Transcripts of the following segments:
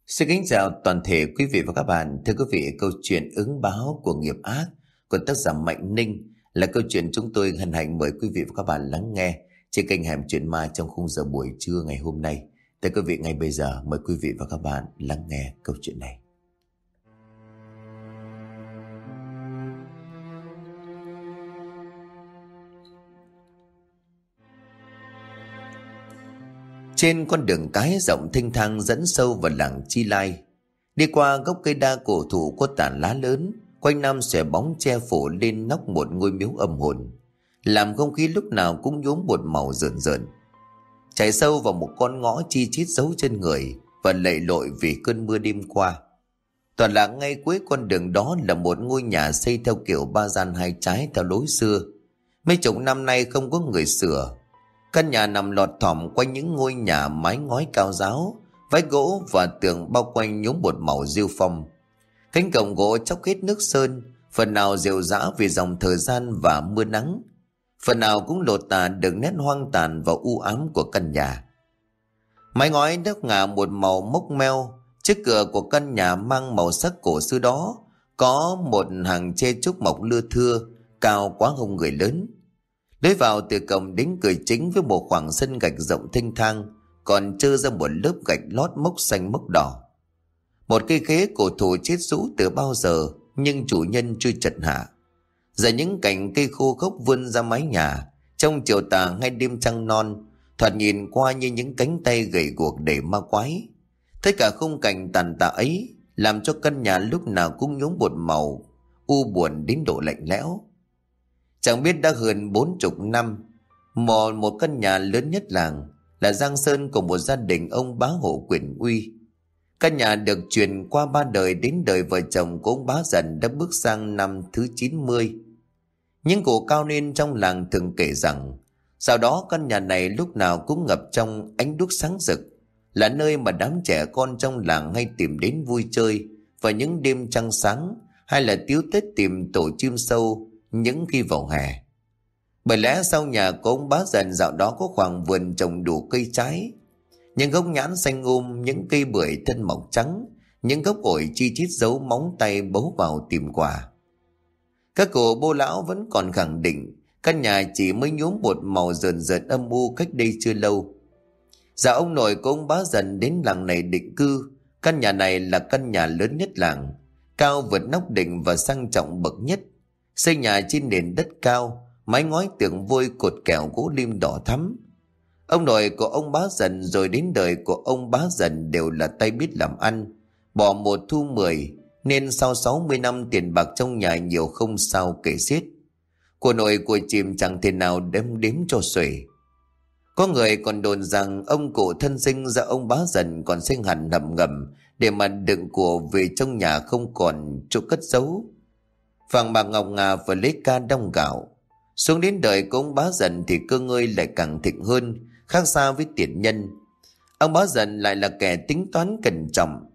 Xin kính chào toàn thể quý vị và các bạn. Thưa quý vị, câu chuyện ứng báo của nghiệp ác của tác giả Mạnh Ninh là câu chuyện chúng tôi hân hạnh mời quý vị và các bạn lắng nghe trên kênh Hẻm Chuyện Ma trong khung giờ buổi trưa ngày hôm nay. Thưa quý vị, ngay bây giờ mời quý vị và các bạn lắng nghe câu chuyện này. Trên con đường cái rộng thênh thang dẫn sâu vào làng Chi Lai, đi qua gốc cây đa cổ thụ có tán lá lớn, quanh năm xòe bóng che phủ lên nóc một ngôi miếu âm hồn, làm không khí lúc nào cũng nhuốm một màu rợn rợn. Chạy sâu vào một con ngõ chi chít dấu chân người và lầy lội vì cơn mưa đêm qua. Toàn là ngay cuối con đường đó là một ngôi nhà xây theo kiểu ba gian hai trái theo lối xưa. Mấy chục năm nay không có người sửa. Căn nhà nằm lọt thỏm quanh những ngôi nhà mái ngói cao ráo, vách gỗ và tường bao quanh nhốm một màu rêu phong. Cánh cổng gỗ chóc hết nước sơn, phần nào rệu rã vì dòng thời gian và mưa nắng, phần nào cũng lột tả được nét hoang tàn và u ám của căn nhà. Mái ngói đắp ngả một màu mốc meo, trước cửa của căn nhà mang màu sắc cổ xưa đó có một hàng tre trúc mọc lưa thưa, cao quá hông người lớn. Lối vào từ cổng đến cửa chính với một khoảng sân gạch rộng thênh thang, còn trơ ra một lớp gạch lót mốc xanh mốc đỏ. Một cây khế cổ thụ chết rũ từ bao giờ nhưng chủ nhân chưa chặt hạ. Giờ những cành cây khô khốc vươn ra mái nhà, trong chiều tà hay đêm trăng non, thoạt nhìn qua như những cánh tay gầy guộc để ma quái. Tất cả khung cảnh tàn tạ ấy làm cho căn nhà lúc nào cũng nhuốm một màu u buồn đến độ lạnh lẽo. Chẳng biết đã hơn 40 năm, một căn nhà lớn nhất làng là giang sơn của một gia đình ông bá hộ quyền uy. Căn nhà được truyền qua 3 đời đến đời vợ chồng của ông bá dần đã bước sang năm thứ 90. Những cụ cao niên trong làng thường kể rằng sau đó căn nhà này lúc nào cũng ngập trong ánh đuốc sáng rực, là nơi mà đám trẻ con trong làng hay tìm đến vui chơi vào những đêm trăng sáng, hay là tíu tết tìm tổ chim sâu những khi vào hè. Bởi lẽ sau nhà của ông bá dần dạo đó có khoảng vườn trồng đủ cây trái, những gốc nhãn xanh những cây bưởi thân mọc trắng, những gốc ổi chi chít giấu móng tay bấu vào tìm quà. Các cụ bô lão vẫn còn khẳng định căn nhà chỉ mới nhuốm một màu rợn rợn âm u cách đây chưa lâu. Dạ ông nội của ông bá dần đến làng này định cư. Căn nhà này là căn nhà lớn nhất làng, cao vượt nóc đỉnh và sang trọng bậc nhất. Xây nhà trên nền đất cao, mái ngói tường vôi cột kẽo gỗ lim đỏ thắm. Ông nội của ông bá dần rồi đến đời của ông bá dần đều là tay biết làm ăn, bỏ một thu 10, nên sau 60 năm tiền bạc trong nhà nhiều không sao kể xiết. Của nội của chìm chẳng thể nào đếm cho xuể. Có người còn đồn rằng ông cụ thân sinh ra ông bá dần còn sinh hẳn hầm ngầm để mà đựng của về trong nhà không còn chỗ cất giấu. Vàng bạc ngọc ngà và lấy ca đong gạo. Xuống đến đời của ông bá dần thì cơ ngơi lại càng thịnh hơn, khác xa với tiền nhân. Ông bá dần lại là kẻ tính toán cẩn trọng,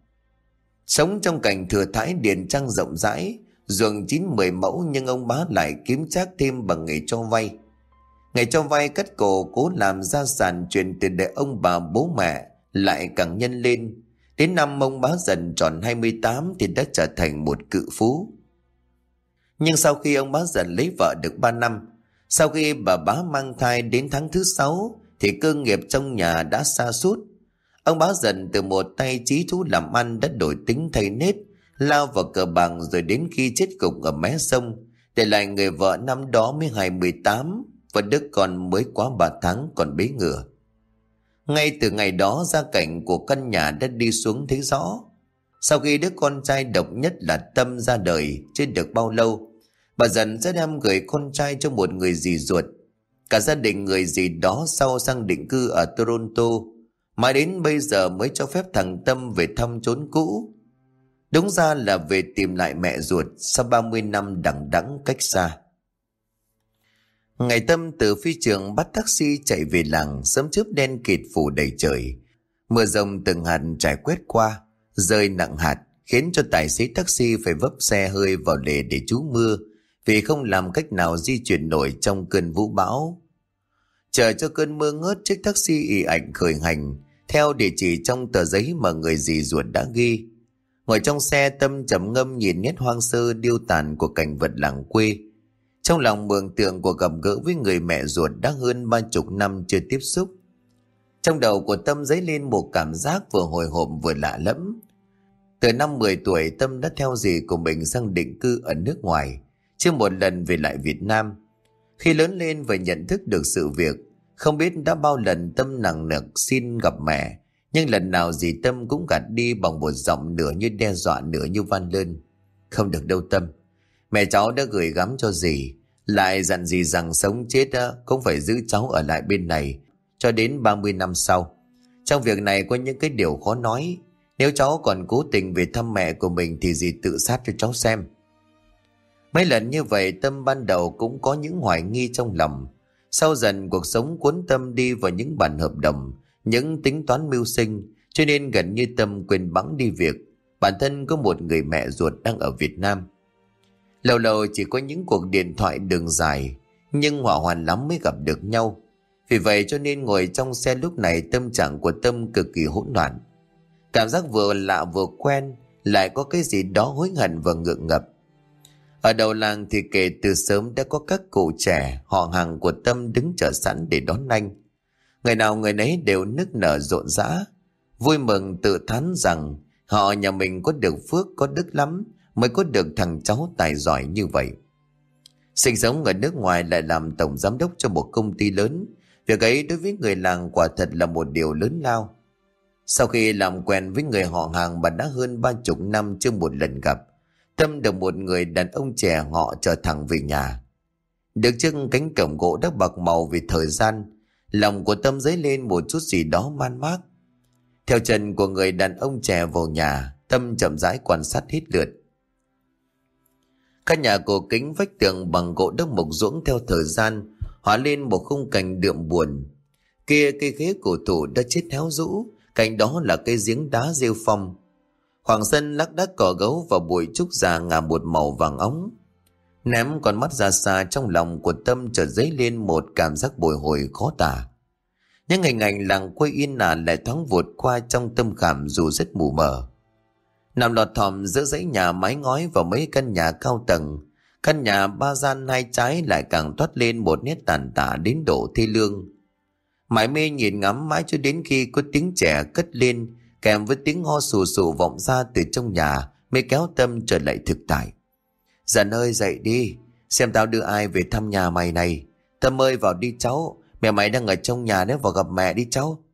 sống trong cảnh thừa thãi điền trang rộng rãi, ruộng 9-10 mẫu, nhưng ông bá lại kiếm trác thêm bằng nghề cho vay. Nghề cho vay cắt cổ cố làm gia sản truyền từ đời ông bà bố mẹ lại càng nhân lên. Đến năm ông bá dần tròn 28 thì đã trở thành một cự phú. Nhưng sau khi ông bá dần lấy vợ được 3 năm, sau khi bà bá mang thai đến tháng thứ 6 thì cơ nghiệp trong nhà đã sa sút. Ông bá dần từ một tay trí thú làm ăn đã đổi tính thay nết, lao vào cờ bạc rồi đến khi chết gục ở mé sông, để lại người vợ năm đó mới 28 và đứa con mới quá 3 tháng còn bế ngửa. Ngay từ ngày đó gia cảnh của căn nhà đã đi xuống thấy rõ. Sau khi đứa con trai độc nhất là Tâm ra đời chưa được bao lâu, bà dần sẽ đem gửi con trai cho một người dì ruột. Cả gia đình người dì đó sau sang định cư ở Toronto, mãi đến bây giờ mới cho phép thằng Tâm về thăm chốn cũ. Đúng ra là về tìm lại mẹ ruột sau 30 năm đằng đẵng cách xa. Ngày Tâm từ phi trường bắt taxi chạy về làng, sớm chớp đen kịt phủ đầy trời. Mưa rông từng hạt trải quét qua, rơi nặng hạt, khiến cho tài xế taxi phải vấp xe hơi vào lề để trú mưa, vì không làm cách nào di chuyển nổi trong cơn vũ bão. Chờ cho cơn mưa ngớt, chiếc taxi ì ạch khởi hành, theo địa chỉ trong tờ giấy mà người dì ruột đã ghi. Ngồi trong xe, Tâm trầm ngâm nhìn nét hoang sơ điêu tàn của cảnh vật làng quê. Trong lòng mường tượng của gặp gỡ với người mẹ ruột đã hơn 30 năm chưa tiếp xúc. Trong đầu của Tâm dấy lên một cảm giác vừa hồi hộp vừa lạ lẫm. Từ năm 10 tuổi, Tâm đã theo dì của mình sang định cư ở nước ngoài, chưa một lần về lại Việt Nam. Khi lớn lên và nhận thức được sự việc, không biết đã bao lần Tâm nằng nặc xin gặp mẹ, nhưng lần nào dì Tâm cũng gạt đi bằng một giọng nửa như đe dọa nửa như van lơn. Không được đâu Tâm, mẹ cháu đã gửi gắm cho dì, lại dặn dì rằng sống chết cũng phải giữ cháu ở lại bên này cho đến 30 năm sau. Trong việc này có những cái điều khó nói, nếu cháu còn cố tình về thăm mẹ của mình thì dì tự sát cho cháu xem. Mấy lần như vậy, Tâm ban đầu cũng có những hoài nghi trong lòng. Sau dần cuộc sống cuốn Tâm đi vào những bản hợp đồng, những tính toán mưu sinh, cho nên gần như Tâm quên bẵng đi việc bản thân có một người mẹ ruột đang ở Việt Nam. Lâu lâu chỉ có những cuộc điện thoại đường dài, nhưng hỏa hoạn lắm mới gặp được nhau. Vì vậy cho nên ngồi trong xe lúc này, tâm trạng của Tâm cực kỳ hỗn loạn. Cảm giác vừa lạ vừa quen, lại có cái gì đó hối hận và ngượng ngập. Ở đầu làng thì kể từ sớm đã có các cụ trẻ họ hàng của Tâm đứng chờ sẵn để đón anh. Người nào người nấy đều nức nở rộn rã, vui mừng tự thán rằng họ nhà mình có được phước có đức lắm mới có được thằng cháu tài giỏi như vậy. Sinh sống ở nước ngoài lại làm tổng giám đốc cho một công ty lớn, việc ấy đối với người làng quả thật là một điều lớn lao. Sau khi làm quen với người họ hàng mà đã hơn 30 năm chưa một lần gặp, Tâm được một người đàn ông trẻ họ chở thẳng về nhà. Được trước cánh cổng gỗ đã bạc màu vì thời gian, lòng của Tâm dấy lên một chút gì đó man mác. Theo chân của người đàn ông trẻ vào nhà, Tâm chậm rãi quan sát hết lượt. Căn nhà cổ kính vách tường bằng gỗ đất mộc ruỗng theo thời gian hóa lên một khung cảnh đượm buồn. Kia cây ghế cổ thụ đã chết héo rũ, cạnh đó là cây giếng đá rêu phong. Khoảng sân lác đác cỏ gấu và bụi trúc già ngả một màu vàng óng. Ném con mắt ra xa, trong lòng của Tâm chợt dấy lên một cảm giác bồi hồi khó tả. Những hình ảnh làng quê yên ả lại thoáng vụt qua trong tâm khảm dù rất mù mờ. Nằm lọt thỏm giữa dãy nhà mái ngói và mấy căn nhà cao tầng, căn nhà ba gian hai trái lại càng toát lên một nét tàn tạ đến độ thê lương. Mải mê nhìn ngắm mãi cho đến khi có tiếng trẻ cất lên kèm với tiếng ho sù sù vọng ra từ trong nhà mới kéo Tâm trở lại thực tại. Dần ơi dậy đi, xem tao đưa ai về thăm nhà mày này. Tâm ơi vào đi cháu, mẹ mày đang ở trong nhà đấy, vào gặp mẹ đi cháu.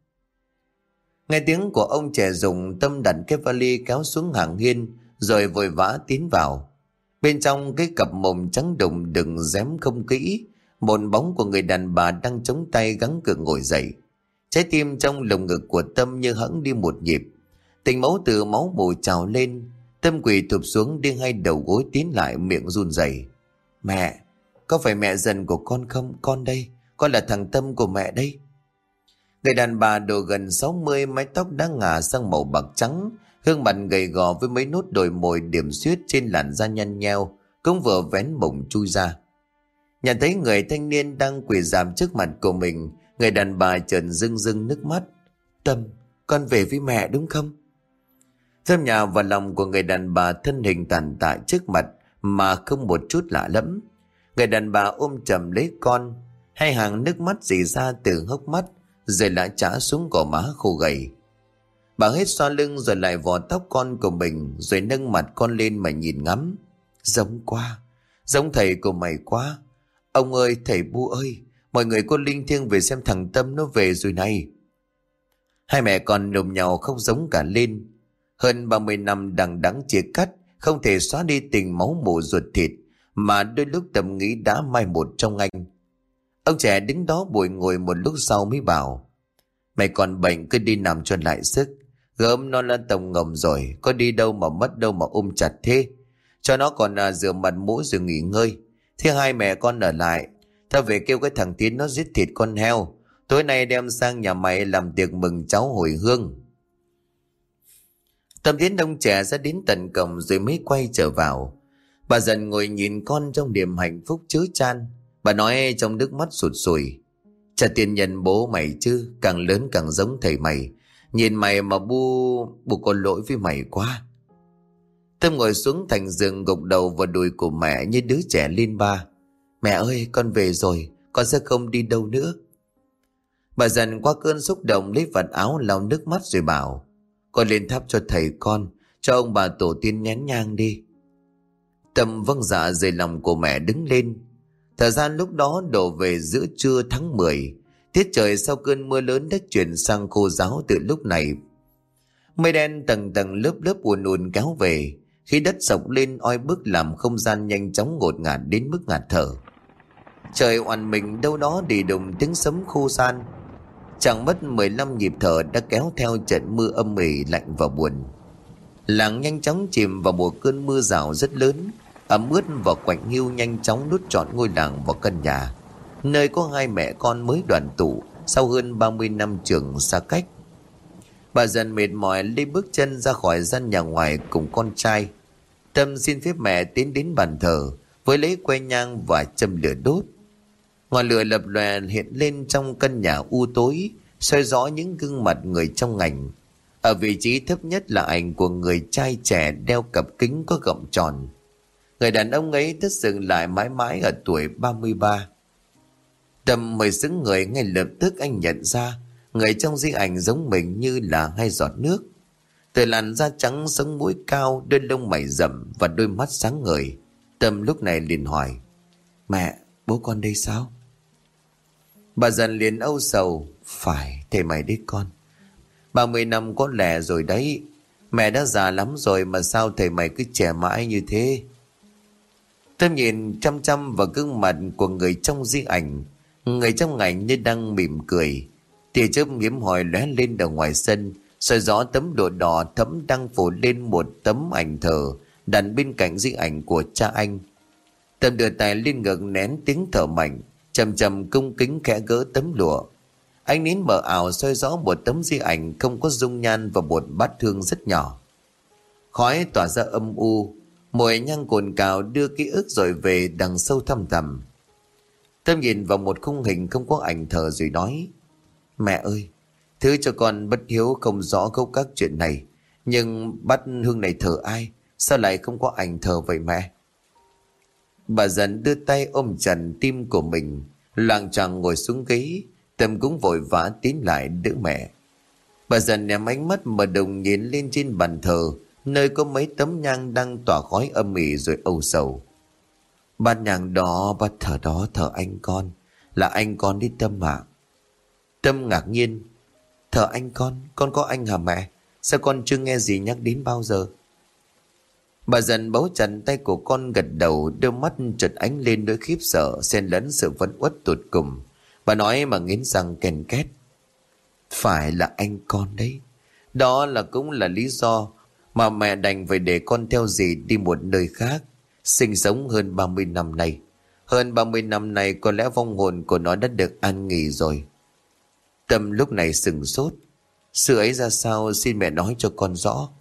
Nghe tiếng của ông trẻ Dùng, Tâm đặt cái vali kéo xuống hàng hiên rồi vội vã tiến vào. Bên trong cái cặp mồng trắng đùng đừng rém không kỹ, một bóng của người đàn bà đang chống tay gắng gượng ngồi dậy. Trái tim trong lồng ngực của Tâm như hẫng đi một nhịp. Tình máu từ máu mù trào lên. Tâm quỳ thụp xuống đưa hai đầu gối tiến lại, miệng run rẩy. Mẹ, có phải mẹ dần của con không? Con đây, con là thằng Tâm của mẹ đây. Người đàn bà độ gần 60, mái tóc đã ngả sang màu bạc trắng, gương mặt gầy gò với mấy nốt đồi mồi điểm xuyết trên làn da nhăn nheo cũng vừa vén mộng chui ra. Nhận thấy người thanh niên đang quỳ rạp trước mặt của mình, người đàn bà chợt rưng rưng nước mắt. Tâm, con về với mẹ đúng không? Tâm nhào vào lòng của người đàn bà, thân hình tàn tạ trước mặt mà không một chút lạ lẫm. Người đàn bà ôm chầm lấy con, hai hàng nước mắt rỉ ra từ hốc mắt rồi lại trả xuống gò má khô gầy. Bà hết xoa lưng rồi lại vò tóc con của mình, rồi nâng mặt con lên mà nhìn ngắm. Giống quá, giống thầy của mày quá. Ông ơi, thầy Bu ơi, mọi người có linh thiêng về xem thằng Tâm nó về rồi này. Hai mẹ con nồm nhau khóc giống cả lên. Hơn 30 năm đằng đẵng chia cắt, không thể xóa đi tình máu mủ ruột thịt mà đôi lúc Tâm nghĩ đã mai một trong anh. Ông trẻ đứng đó bụi ngồi một lúc sau mới bảo: Mày còn bệnh cứ đi nằm cho lại sức. Gớm nó là tổng ngầm rồi, có đi đâu mà mất đâu mà ôm chặt thế. Cho nó còn rửa mặt mũi rồi nghỉ ngơi. Thế hai mẹ con ở lại, tao về kêu cái thằng Tiến nó giết thịt con heo, tối nay đem sang nhà mày làm tiệc mừng cháu hồi hương. Tâm Tiến ông trẻ ra đến tận cổng rồi mới quay trở vào. Bà dần ngồi nhìn con trong niềm hạnh phúc chứa chan. Bà nói trong nước mắt sụt sùi: Chả tiền nhân bố mày chứ, càng lớn càng giống thầy mày. Nhìn mày mà bu có lỗi với mày quá. Tâm ngồi xuống thành giường gục đầu vào đùi của mẹ như đứa trẻ lên ba. Mẹ ơi, con về rồi, con sẽ không đi đâu nữa. Bà dần qua cơn xúc động lấy vạt áo lau nước mắt rồi bảo: Con lên thắp cho thầy con, cho ông bà tổ tiên nén nhang đi. Tâm vâng dạ rời lòng của mẹ đứng lên. Thời gian lúc đó đổ về giữa trưa tháng 10. Tiết trời sau cơn mưa lớn đã chuyển sang khô ráo từ lúc này. Mây đen tầng tầng lớp lớp ùn ùn kéo về. Khi đất sộc lên oi bức làm không gian nhanh chóng ngột ngạt đến mức ngạt thở. Trời oằn mình đâu đó đi đùng tiếng sấm khô san. Chẳng mất 15 nhịp thở đã kéo theo trận mưa âm ỉ lạnh và buồn. Làng nhanh chóng chìm vào một cơn mưa rào rất lớn. Ẩm ướt và quạnh hiu nhanh chóng nuốt trọn ngôi làng vào căn nhà, nơi có hai mẹ con mới đoàn tụ sau hơn 30 năm trường xa cách. Bà dần mệt mỏi lấy bước chân ra khỏi gian nhà ngoài cùng con trai. Tâm xin phép mẹ tiến đến bàn thờ với lấy que nhang và châm lửa đốt. Ngọn lửa lập lòe hiện lên trong căn nhà u tối, soi rõ những gương mặt người trong ngành. Ở vị trí thấp nhất là ảnh của người trai trẻ đeo cặp kính có gọng tròn. Người đàn ông ấy đã dừng lại mãi mãi ở tuổi 33. Tâm mới xứng người, ngay lập tức anh nhận ra người trong di ảnh giống mình như là hai giọt nước. Từ làn da trắng, sống mũi cao, đôi lông mày rậm và đôi mắt sáng ngời. Tâm lúc này liền hỏi: Mẹ, bố con đây sao? Bà dần liền âu sầu: Phải, thầy mày đấy con. 30 năm có lẽ rồi đấy. Mẹ đã già lắm rồi mà sao thầy mày cứ trẻ mãi như thế? Tâm nhìn chăm chăm vào gương mặt của người trong di ảnh. Người trong ảnh như đang mỉm cười. Tia chớp hiếm hoi lóe lên ở ngoài sân, soi rõ tấm lụa đỏ thẫm đang phủ lên một tấm ảnh thờ đặt bên cạnh di ảnh của cha anh. Tâm đưa tay lên ngực nén tiếng thở mạnh, chậm chậm cung kính khẽ gỡ tấm lụa. Ánh nến mờ ảo soi rõ một tấm di ảnh không có dung nhan và một bát hương rất nhỏ. Khói tỏa ra âm u, mùi nhang cồn cào đưa ký ức rồi về đằng sâu thăm thẳm. Tâm nhìn vào một khung hình không có ảnh thờ rồi nói: Mẹ ơi, thứ cho con bất hiếu không rõ gốc các chuyện này, nhưng bát hương này thờ ai? Sao lại không có ảnh thờ vậy mẹ? Bà dần đưa tay ôm chặt tim của mình, loạng choạng ngồi xuống ghế. Tâm cũng vội vã tiến lại đỡ mẹ. Bà dần ném ánh mắt mờ đồng nhìn lên trên bàn thờ, nơi có mấy tấm nhang đang tỏa khói âm ỉ rồi âu sầu. Bát nhang đó, bát thờ đó thờ anh con, là anh con đi Tâm ạ. Tâm ngạc nhiên: Thờ anh con có anh hả mẹ? Sao con chưa nghe gì nhắc đến bao giờ? Bà dần bấu chặt tay của con gật đầu, đôi mắt chợt ánh lên nỗi khiếp sợ xen lẫn sự phẫn uất tột cùng. Bà nói mà nghiến răng ken két: Phải là anh con đấy. Đó cũng là lý do mà mẹ đành phải để con theo dì đi một nơi khác, sinh sống hơn 30 năm nay. Hơn 30 năm nay có lẽ vong hồn của nó đã được an nghỉ rồi. Tâm lúc này sừng sốt: Sự ấy ra sao, xin mẹ nói cho con rõ.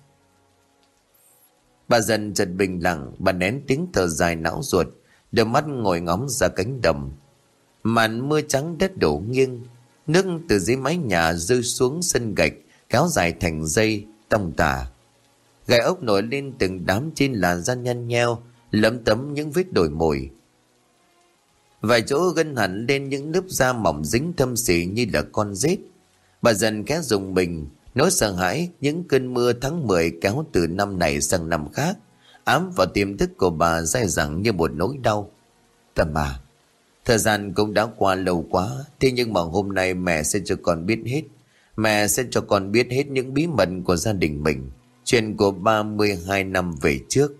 Bà dần chợt bình lặng, bà nén tiếng thở dài não ruột, đôi mắt ngồi ngóng ra cánh đồng. Màn mưa trắng đất đổ nghiêng, nước từ dưới mái nhà rơi xuống sân gạch kéo dài thành dây tông tả. Gai ốc nổi lên từng đám trên làn da nhăn nheo, lấm tấm những vết đồi mồi. Vài chỗ gân hẳn lên những lớp da mỏng dính thâm xỉ như là con rết. Bà dần khẽ rùng mình, nỗi sợ hãi những cơn mưa tháng 10 kéo từ năm này sang năm khác, ám vào tiềm thức của bà dai dẳng như một nỗi đau. Tâm à, thời gian cũng đã qua lâu quá, thế nhưng mà hôm nay mẹ sẽ cho con biết hết. Mẹ sẽ cho con biết hết những bí mật của gia đình mình, chuyện của 32 năm về trước.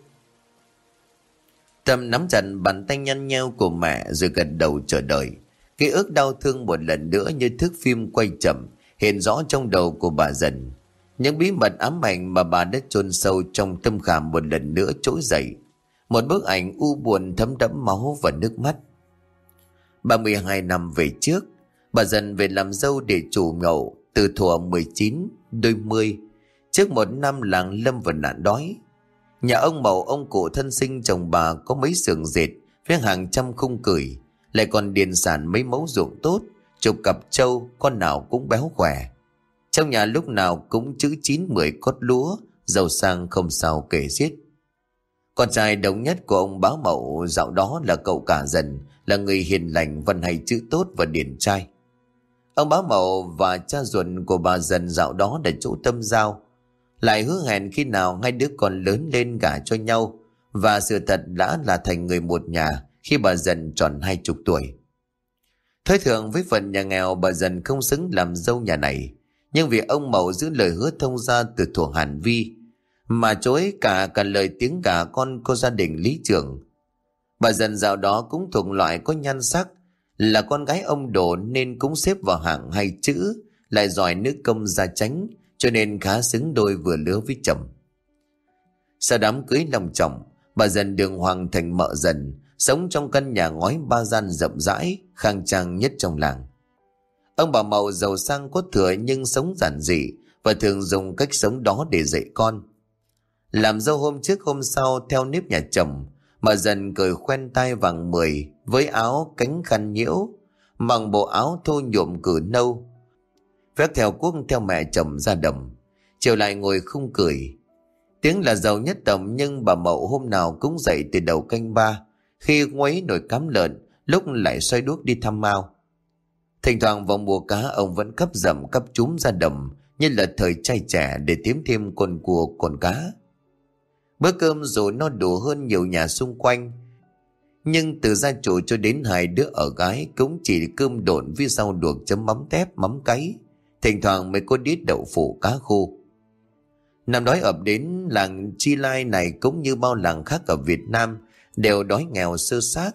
Tâm nắm chặt bàn tay nhăn nheo của mẹ rồi gật đầu chờ đợi. Ký ức đau thương một lần nữa như thước phim quay chậm hiện rõ trong đầu của bà dần. Những bí mật ám ảnh mà bà đã chôn sâu trong tâm khảm một lần nữa trỗi dậy. Một bức ảnh u buồn thấm đẫm máu và nước mắt. 32 năm về trước, bà dần về làm dâu để chủ ngậu từ thuở 19 đôi mươi, trước một năm làng lâm vào nạn đói. Nhà ông Mậu, ông cụ thân sinh chồng bà có mấy xưởng dệt với hàng trăm khung cửi, lại còn điền sản mấy mẫu ruộng tốt, chục cặp trâu, con nào cũng béo khỏe. Trong nhà lúc nào cũng chữ 9-10 cốt lúa, giàu sang không sao kể xiết. Con trai đồng nhất của ông Bá Mậu dạo đó là cậu cả Dần, là người hiền lành, văn hay chữ tốt và điển trai. Ông Bá Mậu và cha ruột của bà Dần dạo đó là chỗ tâm giao, lại hứa hẹn khi nào hai đứa con lớn lên gả cho nhau, và sự thật đã là thành người một nhà khi bà Dần tròn 20 tuổi. Thói thường với phận nhà nghèo, bà Dần không xứng làm dâu nhà này, nhưng vì ông Mậu giữ lời hứa thông gia từ thuở Hàn Vi mà chối cả lời tiếng gả con cô gia đình lý trưởng. Bà Dần dạo đó cũng thuộc loại có nhan sắc, là con gái ông Đồ nên cũng xếp vào hạng hay chữ, lại giỏi nữ công gia chánh, cho nên khá xứng đôi vừa lứa với chồng. Sau đám cưới long trọng, bà Dần đường hoàng thành mợ Dần, sống trong căn nhà ngói 3 gian rộng rãi, khang trang nhất trong làng. Ông bà Mậu giàu sang có thừa nhưng sống giản dị, và thường dùng cách sống đó để dạy con. Làm dâu hôm trước hôm sau theo nếp nhà chồng, mà Dần cởi khoen tai vàng 10 với áo cánh khăn nhiễu, mặc bộ áo thô nhuộm cử nâu, vác theo cuốc theo mẹ chồng ra đồng. Chiều lại ngồi khung cười. Tiếng là giàu nhất tầm, nhưng bà Mậu hôm nào cũng dậy từ đầu canh 3, khi nguấy nồi cám lợn, lúc lại xoay đuốc đi thăm mao. Thỉnh thoảng vào mùa cá, ông vẫn cắp dầm cắp chúm ra đồng như là thời trai trẻ để kiếm thêm con cua con cá. Bữa cơm dù no đủ hơn nhiều nhà xung quanh, nhưng từ gia chủ cho đến hai đứa ở gái cũng chỉ cơm độn với rau luộc chấm mắm tép mắm cáy, thỉnh thoảng mới có đít đậu phụ cá khô. Năm đói ập đến, làng Chi Lai này cũng như bao làng khác ở Việt Nam đều đói nghèo sơ xác.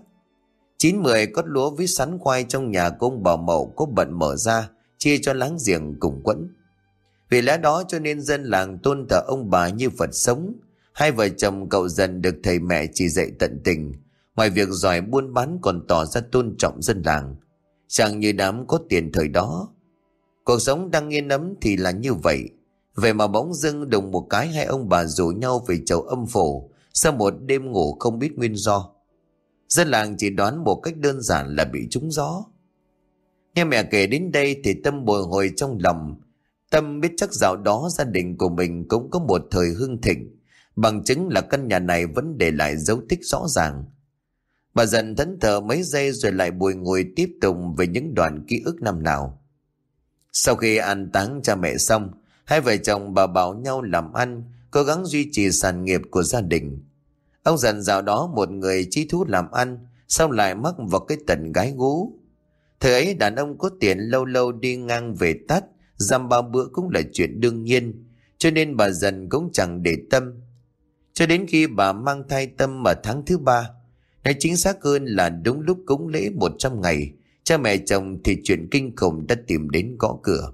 9-10 cốt lúa với sắn khoai trong nhà của ông bà Mậu có bận mở ra chia cho láng giềng cùng quẫn. Vì lẽ đó cho nên dân làng tôn thờ ông bà như Phật sống. Hai vợ chồng cậu Dần được thầy mẹ chỉ dạy tận tình, ngoài việc giỏi buôn bán còn tỏ ra tôn trọng dân làng, chẳng như đám có tiền thời đó. Cuộc sống đang yên ấm thì là như vậy, vậy mà bỗng dưng đùng một cái hai ông bà rủ nhau về chầu âm phủ sau một đêm ngủ không biết nguyên do. Dân làng chỉ đoán một cách đơn giản là bị trúng gió. Nghe mẹ kể đến đây thì Tâm bồi hồi trong lòng. Tâm biết chắc dạo đó gia đình của mình cũng có một thời hưng thịnh, bằng chứng là căn nhà này vẫn để lại dấu tích rõ ràng. Bà Dần thẫn thờ mấy giây rồi lại bùi ngùi tiếp tục về những đoạn ký ức năm nào. Sau khi an táng cha mẹ xong, hai vợ chồng bà bảo nhau làm ăn, cố gắng duy trì sản nghiệp của gia đình. Ông Dần dạo đó một người chí thú làm ăn, xong lại mắc vào cái tật gái gú. Thời ấy đàn ông có tiền lâu lâu đi ngang về tắt, dăm ba bữa cũng là chuyện đương nhiên, cho nên bà Dần cũng chẳng để tâm. Cho đến khi bà mang thai Tâm ở tháng thứ 3, nói chính xác hơn là đúng lúc cúng lễ 100 ngày, cha mẹ chồng thì chuyện kinh khủng đã tìm đến gõ cửa.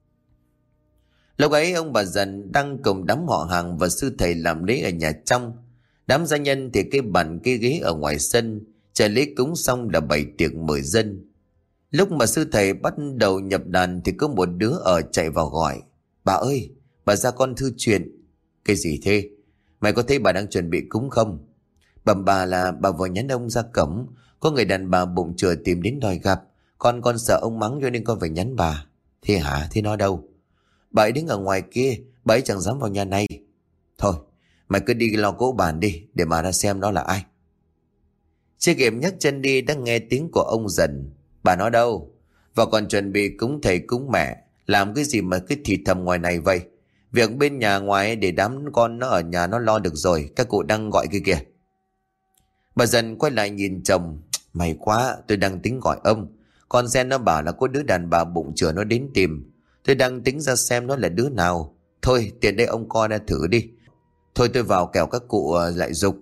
Lúc ấy ông bà Dần đang cùng đám họ hàng và sư thầy làm lễ ở nhà trong. Đám gia nhân thì cây bàn cây ghế ở ngoài sân, chờ lễ cúng xong là bày tiệc mời dân. Lúc mà sư thầy bắt đầu nhập đàn thì có một đứa ở chạy vào gọi: "Bà ơi, bà ra con thư chuyện." "Cái gì thế? Mày có thấy bà đang chuẩn bị cúng không?" "Bẩm bà là bà vừa nhắn ông ra cổng, có người đàn bà bụng chửa tìm đến đòi gặp. Con sợ ông mắng cho nên con phải nhắn bà." "Thế hả? Thế nó đâu?" "Bà ấy đứng ở ngoài kia, bà ấy chẳng dám vào nhà này." "Thôi, mày cứ đi lo cỗ bàn đi, để mà ra xem đó là ai." Chưa kịp nhấc chân đi đã nghe tiếng của ông Dần: "Bà nó đâu? Và còn chuẩn bị cúng thầy cúng mẹ, làm cái gì mà cứ thì thầm ngoài này vậy? Việc bên nhà ngoài để đám con nó ở nhà nó lo được rồi, các cụ đang gọi kia kìa." Bà Dần quay lại nhìn chồng: "May quá, tôi đang tính gọi ông. Con xem nó bảo là có đứa đàn bà bụng chửa nó đến tìm. Tôi đang tính ra xem nó là đứa nào. Thôi tiện đây ông coi ra thử đi. Thôi tôi vào kẻo các cụ lại giục."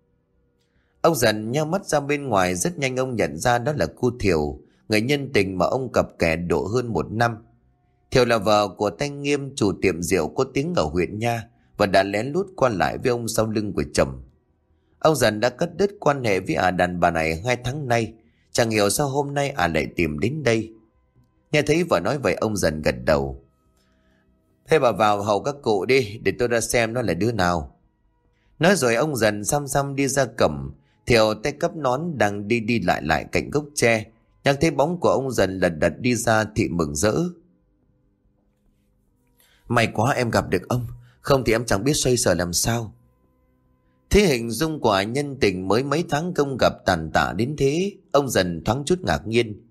Ông Dần nheo mắt ra bên ngoài, rất nhanh ông nhận ra đó là cô Thiều, người nhân tình mà ông cặp kè độ hơn 1 năm. Thiều là vợ của Thanh Nghiêm, chủ tiệm rượu có tiếng ở huyện Nha, và đã lén lút qua lại với ông sau lưng của chồng. Ông Dần đã cắt đứt quan hệ với đàn bà này 2 tháng nay, chẳng hiểu sao hôm nay lại tìm đến đây. Nghe thấy vợ nói vậy, ông Dần gật đầu: "Thế bà vào hầu các cụ đi, để tôi ra xem nó là đứa nào." Nói rồi ông Dần xăm xăm đi ra cổng. Thiều tay cắp nón đang đi đi lại lại cạnh gốc tre, nhắc thấy bóng của ông Dần lật đật đi ra thì mừng rỡ. May quá em gặp được ông, không thì em chẳng biết xoay sở làm sao. Thế hình dung của nhân tình mới mấy tháng không gặp tàn tạ đến thế, ông Dần thoáng chút ngạc nhiên.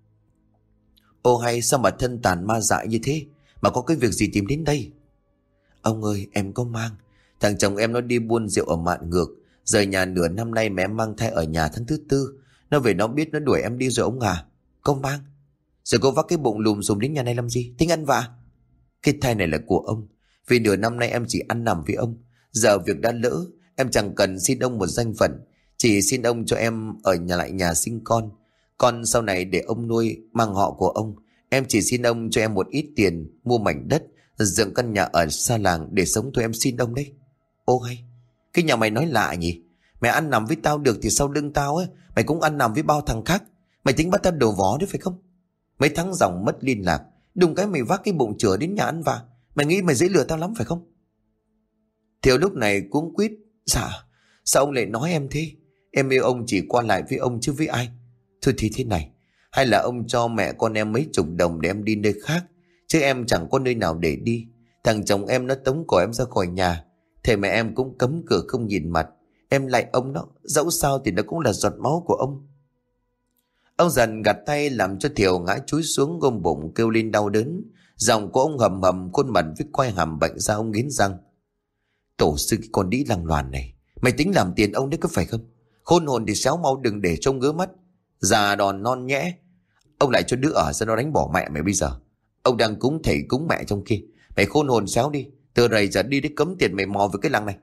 Ô hay, sao mà thân tàn ma dại như thế, mà có cái việc gì tìm đến đây? Ông ơi, em có mang. Thằng chồng em nó đi buôn rượu ở Mạn Ngược, rời nhà nửa năm nay mà em mang thai ở nhà tháng thứ tư. Nó về nó biết nó đuổi em đi rồi ông à. Có mang. Rồi cô vác cái bụng lùm xùm đến nhà này làm gì? Tính ăn vạ. Cái thai này là của ông, vì nửa năm nay em chỉ ăn nằm với ông. Giờ việc đã lỡ, em chẳng cần xin ông một danh phận, chỉ xin ông cho em ở nhà lại nhà sinh con. Con sau này để ông nuôi, mang họ của ông. Em chỉ xin ông cho em một ít tiền mua mảnh đất, dựng căn nhà ở xa làng để sống thôi, em xin ông đấy. Ô hay, cái nhà mày nói lạ nhỉ? Mày ăn nằm với tao được thì sau lưng tao ấy, mày cũng ăn nằm với bao thằng khác. Mày tính bắt tao đầu vó đấy phải không? Mấy tháng dòng mất liên lạc, đùng cái mày vác cái bụng chửa đến nhà ăn vạ. Mày nghĩ mày dễ lừa tao lắm phải không? Thiều lúc này cuống quýt. Dạ, sao ông lại nói em thế? Em yêu ông chỉ qua lại với ông chứ với ai. Thôi thì thế này, hay là ông cho mẹ con em mấy chục đồng để em đi nơi khác, chứ em chẳng có nơi nào để đi. Thằng chồng em nó tống cổ em ra khỏi nhà, thế mẹ em cũng cấm cửa không nhìn mặt. Em lại ông đó, dẫu sao thì nó cũng là giọt máu của ông. Ông Dần gạt tay làm cho Thiều ngã chúi xuống gom bụng kêu lên đau đớn. Giọng của ông hầm hầm, khuôn mặt với quai hàm bệnh ra. Ông nghiến răng. Tổ sư cái con đĩ lăng loàn này, mày tính làm tiền ông đấy có phải không? Khôn hồn thì xéo mau, đừng để trông ngứa mắt. Già đòn non nhẽ, ông lại cho đứa ở sao nó đánh bỏ mẹ mày bây giờ. Ông đang cúng thầy cúng mẹ trong kia. Mày khôn hồn xéo đi, từ rày giờ đi để cấm tiền mày mò với cái lăng này.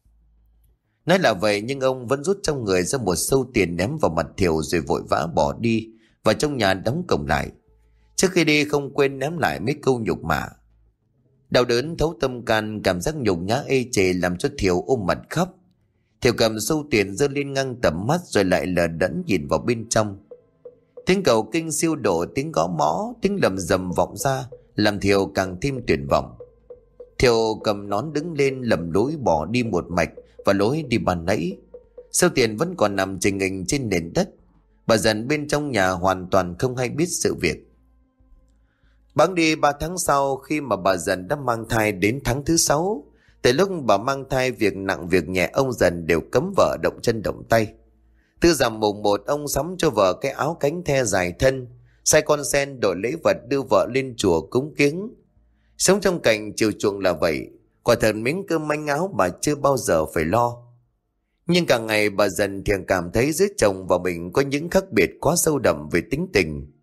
Nói là vậy nhưng ông vẫn rút trong người ra một xâu tiền ném vào mặt Thiều, rồi vội vã bỏ đi vào trong nhà đóng cổng lại. Trước khi đi không quên ném lại mấy câu nhục mạ. Đau đớn thấu tâm can, cảm giác nhục nhã ê chề làm cho Thiều ôm mặt khóc. Thiều cầm xâu tiền giơ lên ngang tầm mắt, rồi lại lờ đẫn nhìn vào bên trong. Tiếng cầu kinh siêu độ, tiếng gõ mõ, tiếng lầm rầm vọng ra, làm Thiều càng thêm tuyệt vọng. Thiều cầm nón đứng lên lầm lối bỏ đi một mạch và lối đi ban nãy. Xâu tiền vẫn còn nằm chình nghình trên nền đất. Bà Dần bên trong nhà hoàn toàn không hay biết sự việc. Bẵng đi 3 tháng sau, khi mà bà Dần đã mang thai đến tháng thứ 6, từ lúc bà mang thai, việc nặng việc nhẹ ông Dần đều cấm vợ động chân động tay. Từ rằm mùng 1, ông sắm cho vợ cái áo cánh the dài thân, sai con sen đổi lễ vật đưa vợ lên chùa cúng kiếng. Sống trong cảnh chiều chuộng là vậy, quả thật miếng cơm manh áo bà chưa bao giờ phải lo. Nhưng càng ngày bà Dần thì cảm thấy giữa chồng và mình có những khác biệt quá sâu đậm về tính tình.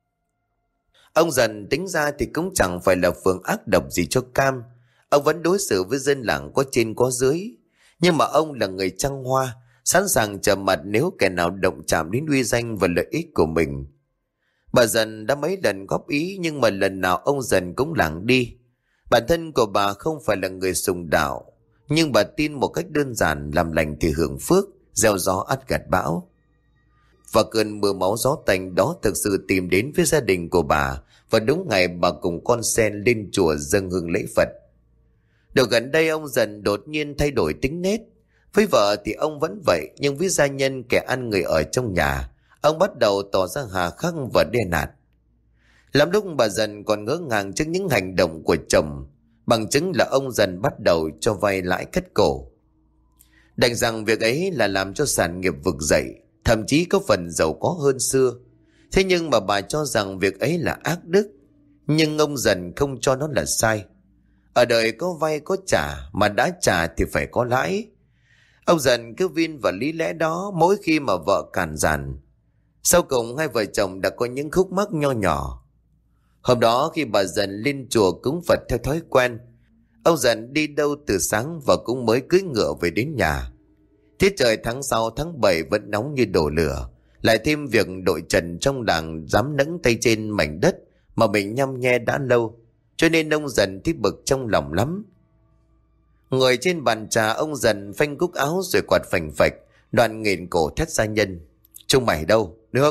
Ông Dần tính ra thì cũng chẳng phải là phường ác độc gì cho cam. Ông vẫn đối xử với dân làng có trên có dưới. Nhưng mà ông là người trăng hoa, sẵn sàng trở mặt nếu kẻ nào động chạm đến uy danh và lợi ích của mình. Bà Dần đã mấy lần góp ý, nhưng mà lần nào ông Dần cũng lảng đi. Bản thân của bà không phải là người sùng đạo, nhưng bà tin một cách đơn giản, làm lành thì hưởng phước, gieo gió ắt gặt bão. Và cơn mưa máu gió tanh đó thực sự tìm đến với gia đình của bà và đúng ngày bà cùng con sen lên chùa dâng hương lễ Phật. Đầu gần đây ông Dần đột nhiên thay đổi tính nết. Với vợ thì ông vẫn vậy, nhưng với gia nhân kẻ ăn người ở trong nhà, ông bắt đầu tỏ ra hà khắc và đe nạt. Lắm lúc bà Dần còn ngỡ ngàng trước những hành động của chồng, bằng chứng là ông Dần bắt đầu cho vay lãi cắt cổ. Đành rằng việc ấy là làm cho sản nghiệp vực dậy, thậm chí có phần giàu có hơn xưa. Thế nhưng mà bà cho rằng việc ấy là ác đức. Nhưng ông Dần không cho nó là sai. Ở đời có vay có trả, mà đã trả thì phải có lãi. Ông Dần cứ vin vào lý lẽ đó mỗi khi mà vợ càn ràn. Sau cùng hai vợ chồng đã có những khúc mắc nho nhỏ. Hôm đó khi bà Dần lên chùa cúng Phật theo thói quen, ông Dần đi đâu từ sáng và cũng mới cưỡi ngựa về đến nhà. Tiết trời tháng 6 tháng 7 vẫn nóng như đổ lửa, lại thêm việc đội trần trong làng dám nẫng tay trên mảnh đất mà mình nhăm nhe đã lâu, cho nên ông Dần thấy bực trong lòng lắm. Ngồi trên bàn trà, ông Dần phanh cúc áo rồi quạt phành phạch, đoạn nghển cổ thét gia nhân: "Chúng mày đâu? Nước!"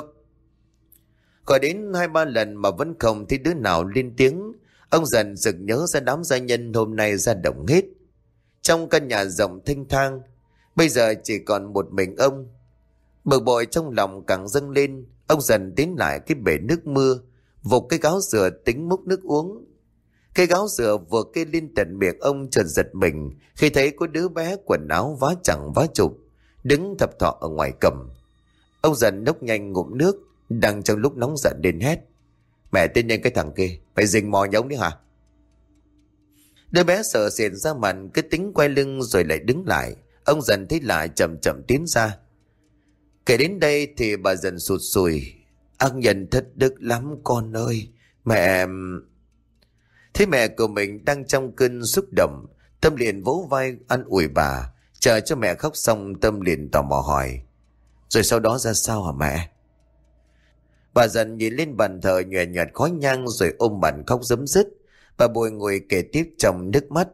Gọi đến 2-3 lần mà vẫn không thấy đứa nào lên tiếng. Ông Dần sực nhớ ra đám gia nhân hôm nay ra đồng hết. Trong căn nhà rộng thênh thang, bây giờ chỉ còn một mình ông. Bực bội trong lòng càng dâng lên, ông Dần tiến lại cái bể nước mưa, vục cái gáo dừa tính múc nước uống. Cái gáo dừa vừa kê lên tận miệng, ông chợt giật mình khi thấy có đứa bé quần áo vá chẳng vá chụp đứng thập thọ ở ngoài cầm. Ông dần nốc nhanh ngụm nước, đang trong lúc nóng giận đến hét: Mẹ tên nhân cái thằng kia, mày rình mò nhống đấy hả? Đứa bé sợ sệt ra mặt, cứ tính quay lưng rồi lại đứng lại. Ông dần thấy lạ, chậm chậm tiến ra. Kể đến đây thì bà dần sụt sùi: Ác nhân thất đức lắm con ơi, mẹ... Thế mẹ của mình đang trong cơn xúc động, Tâm liền vỗ vai an ủi bà. Chờ cho mẹ khóc xong, Tâm liền tò mò hỏi: Rồi sau đó ra sao hả mẹ? Bà dần nhìn lên bàn thờ nhòe nhòe khói nhang rồi ôm bàn khóc rấm rứt. Bà bồi ngồi kể tiếp trong nước mắt.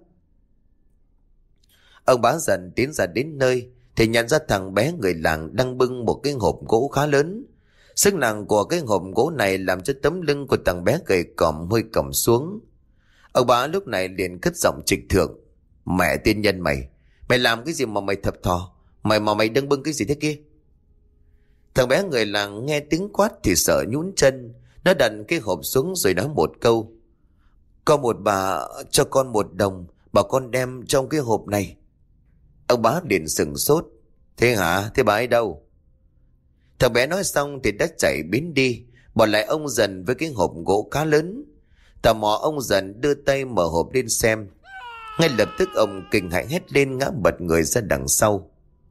Ông bá dần tiến ra đến nơi thì nhận ra thằng bé người làng đang bưng một cái hộp gỗ khá lớn. Sức nặng của cái hộp gỗ này làm cho tấm lưng của thằng bé gầy còm hơi còng xuống. Ông bá lúc này liền cất giọng trịch thượng: Mẹ tiên nhân mày, mày làm cái gì mà mày thập thò? Mày đang bưng cái gì thế kia? Thằng bé người làng nghe tiếng quát thì sợ nhũn chân. Nó đặt cái hộp xuống rồi nói một câu: Có một bà cho con 1 đồng, bà con đem trong cái hộp này. Ông bá liền sửng sốt: Thế hả? Thế bà ấy đâu? Thằng bé nói xong thì đã chạy biến đi, bỏ lại ông dần với cái hộp gỗ khá lớn. Tò mò, ông dần đưa tay mở hộp lên xem. Ngay lập tức ông kinh hãi hét lên, ngã bật người ra đằng sau.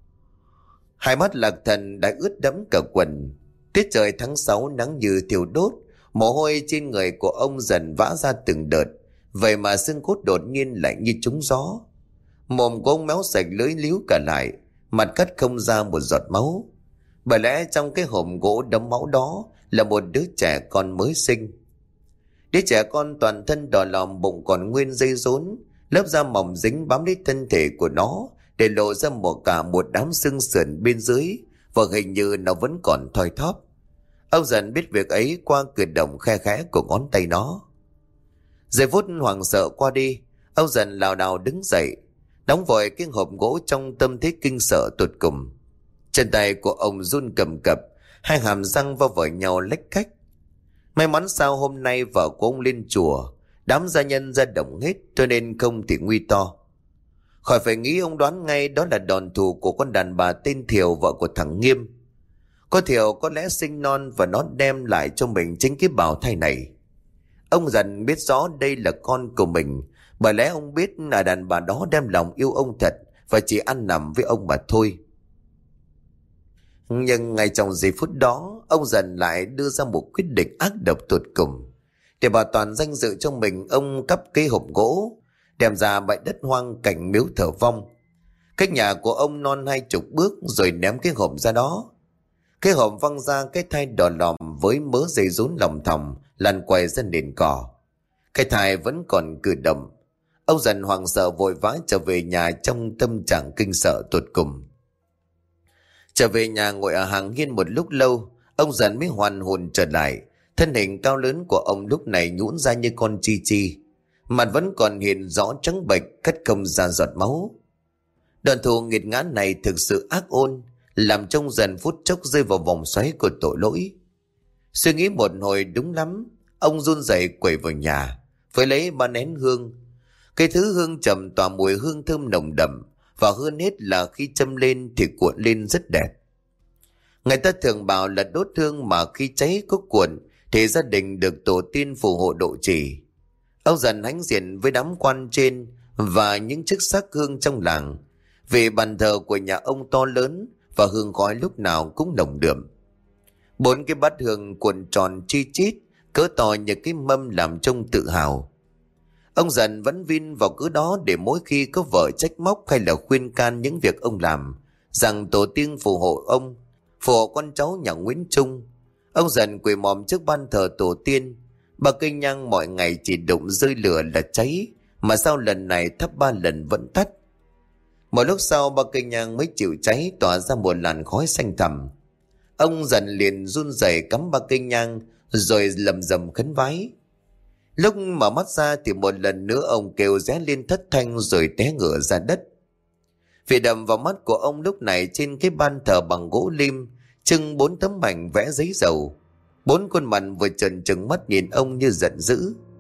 Hai mắt Lạc Thần đã ướt đẫm cả quần. Tiết trời tháng 6 nắng như thiêu đốt, mồ hôi trên người của ông dần vã ra từng đợt. Vậy mà xương cốt đột nhiên lại như trúng gió. Mồm của ông méo sạch lưỡi líu cả lại, mặt cắt không ra một giọt máu. Bởi lẽ trong cái hộp gỗ đẫm máu đó là một đứa trẻ con mới sinh. Đứa trẻ con toàn thân đỏ lòm, bụng còn nguyên dây rốn, lớp da mỏng dính bám lấy thân thể của nó để lộ ra cả một đám xương sườn bên dưới, và hình như nó vẫn còn thoi thóp. Ông dần biết việc ấy qua cử động khe khẽ của ngón tay nó. Giây phút hoảng sợ qua đi, ông dần lảo đảo đứng dậy, đóng vội cái hộp gỗ trong tâm thế kinh sợ tột cùng. Chân tay của ông run cầm cập, hai hàm răng va vào nhau lách cách. May mắn sao hôm nay vợ của ông lên chùa, đám gia nhân ra đồng hết, cho nên không thì nguy to. Khỏi phải nghĩ, ông đoán ngay đó là đòn thù của con đàn bà tên Thiều, vợ của thằng Nghiêm. Có Thiều có lẽ sinh non và nó đem lại cho mình chính cái bào thai này. Ông dần biết rõ đây là con của mình, bởi lẽ ông biết là đàn bà đó đem lòng yêu ông thật và chỉ ăn nằm với ông mà thôi. Nhưng ngay trong giây phút đó, ông dần lại đưa ra một quyết định ác độc tột cùng. Để bảo toàn danh dự cho mình, ông cắp cái hộp gỗ, đem ra bãi đất hoang cạnh miếu thờ vong. Cách nhà của ông non 20 bước rồi ném cái hộp ra đó. Cái hộp văng ra cái thai đỏ lòm với mớ dây rốn lòng thòng lăn quay ra nền cỏ. Cái thai vẫn còn cử động. Ông dần hoảng sợ vội vã trở về nhà trong tâm trạng kinh sợ tột cùng. Trở về nhà ngồi ở hàng hiên một lúc lâu, ông dần mới hoàn hồn trở lại. Thân hình cao lớn của ông lúc này nhũn ra như con chi chi, mặt vẫn còn hiện rõ trắng bệch, cắt không ra giọt máu. Đòn thù nghiệt ngã này thực sự ác ôn, làm trong dần phút chốc rơi vào vòng xoáy của tội lỗi. Suy nghĩ một hồi đúng lắm, ông run rẩy quẩy vào nhà, phải lấy 3 nén hương. Cái thứ hương trầm tỏa mùi hương thơm nồng đậm, và hơn hết là khi châm lên thì cuộn lên rất đẹp. Người ta thường bảo là đốt hương mà khi cháy có cuộn thì gia đình được tổ tiên phù hộ độ trì. Ông dần hãnh diện với đám quan trên và những chiếc xác hương trong làng, vì bàn thờ của nhà ông to lớn và hương khói lúc nào cũng nồng đượm. 4 cái bát hương cuộn tròn chi chít, cỡ to như cái mâm làm trông tự hào. Ông dần vẫn vin vào cứ đó để mỗi khi có vợ trách móc hay là khuyên can những việc ông làm, rằng tổ tiên phù hộ ông, phù hộ con cháu nhà Nguyễn Trung. Ông dần quỳ mọm trước ban thờ tổ tiên. Ba cây nhang mọi ngày chỉ đụng rơi lửa là cháy, mà sao lần này thắp 3 lần vẫn tắt. Một lúc sau 3 cây nhang mới chịu cháy, tỏa ra một làn khói xanh thẳm. Ông dần liền run rẩy cắm 3 cây nhang rồi lầm rầm khấn vái. Lúc mở mắt ra thì một lần nữa ông kêu ré lên thất thanh rồi té ngửa ra đất. Vì đầm vào mắt của ông lúc này, trên cái ban thờ bằng gỗ lim trưng 4 tấm ảnh vẽ giấy dầu. 4 khuôn mặt vừa trần trừng mắt nhìn ông như giận dữ.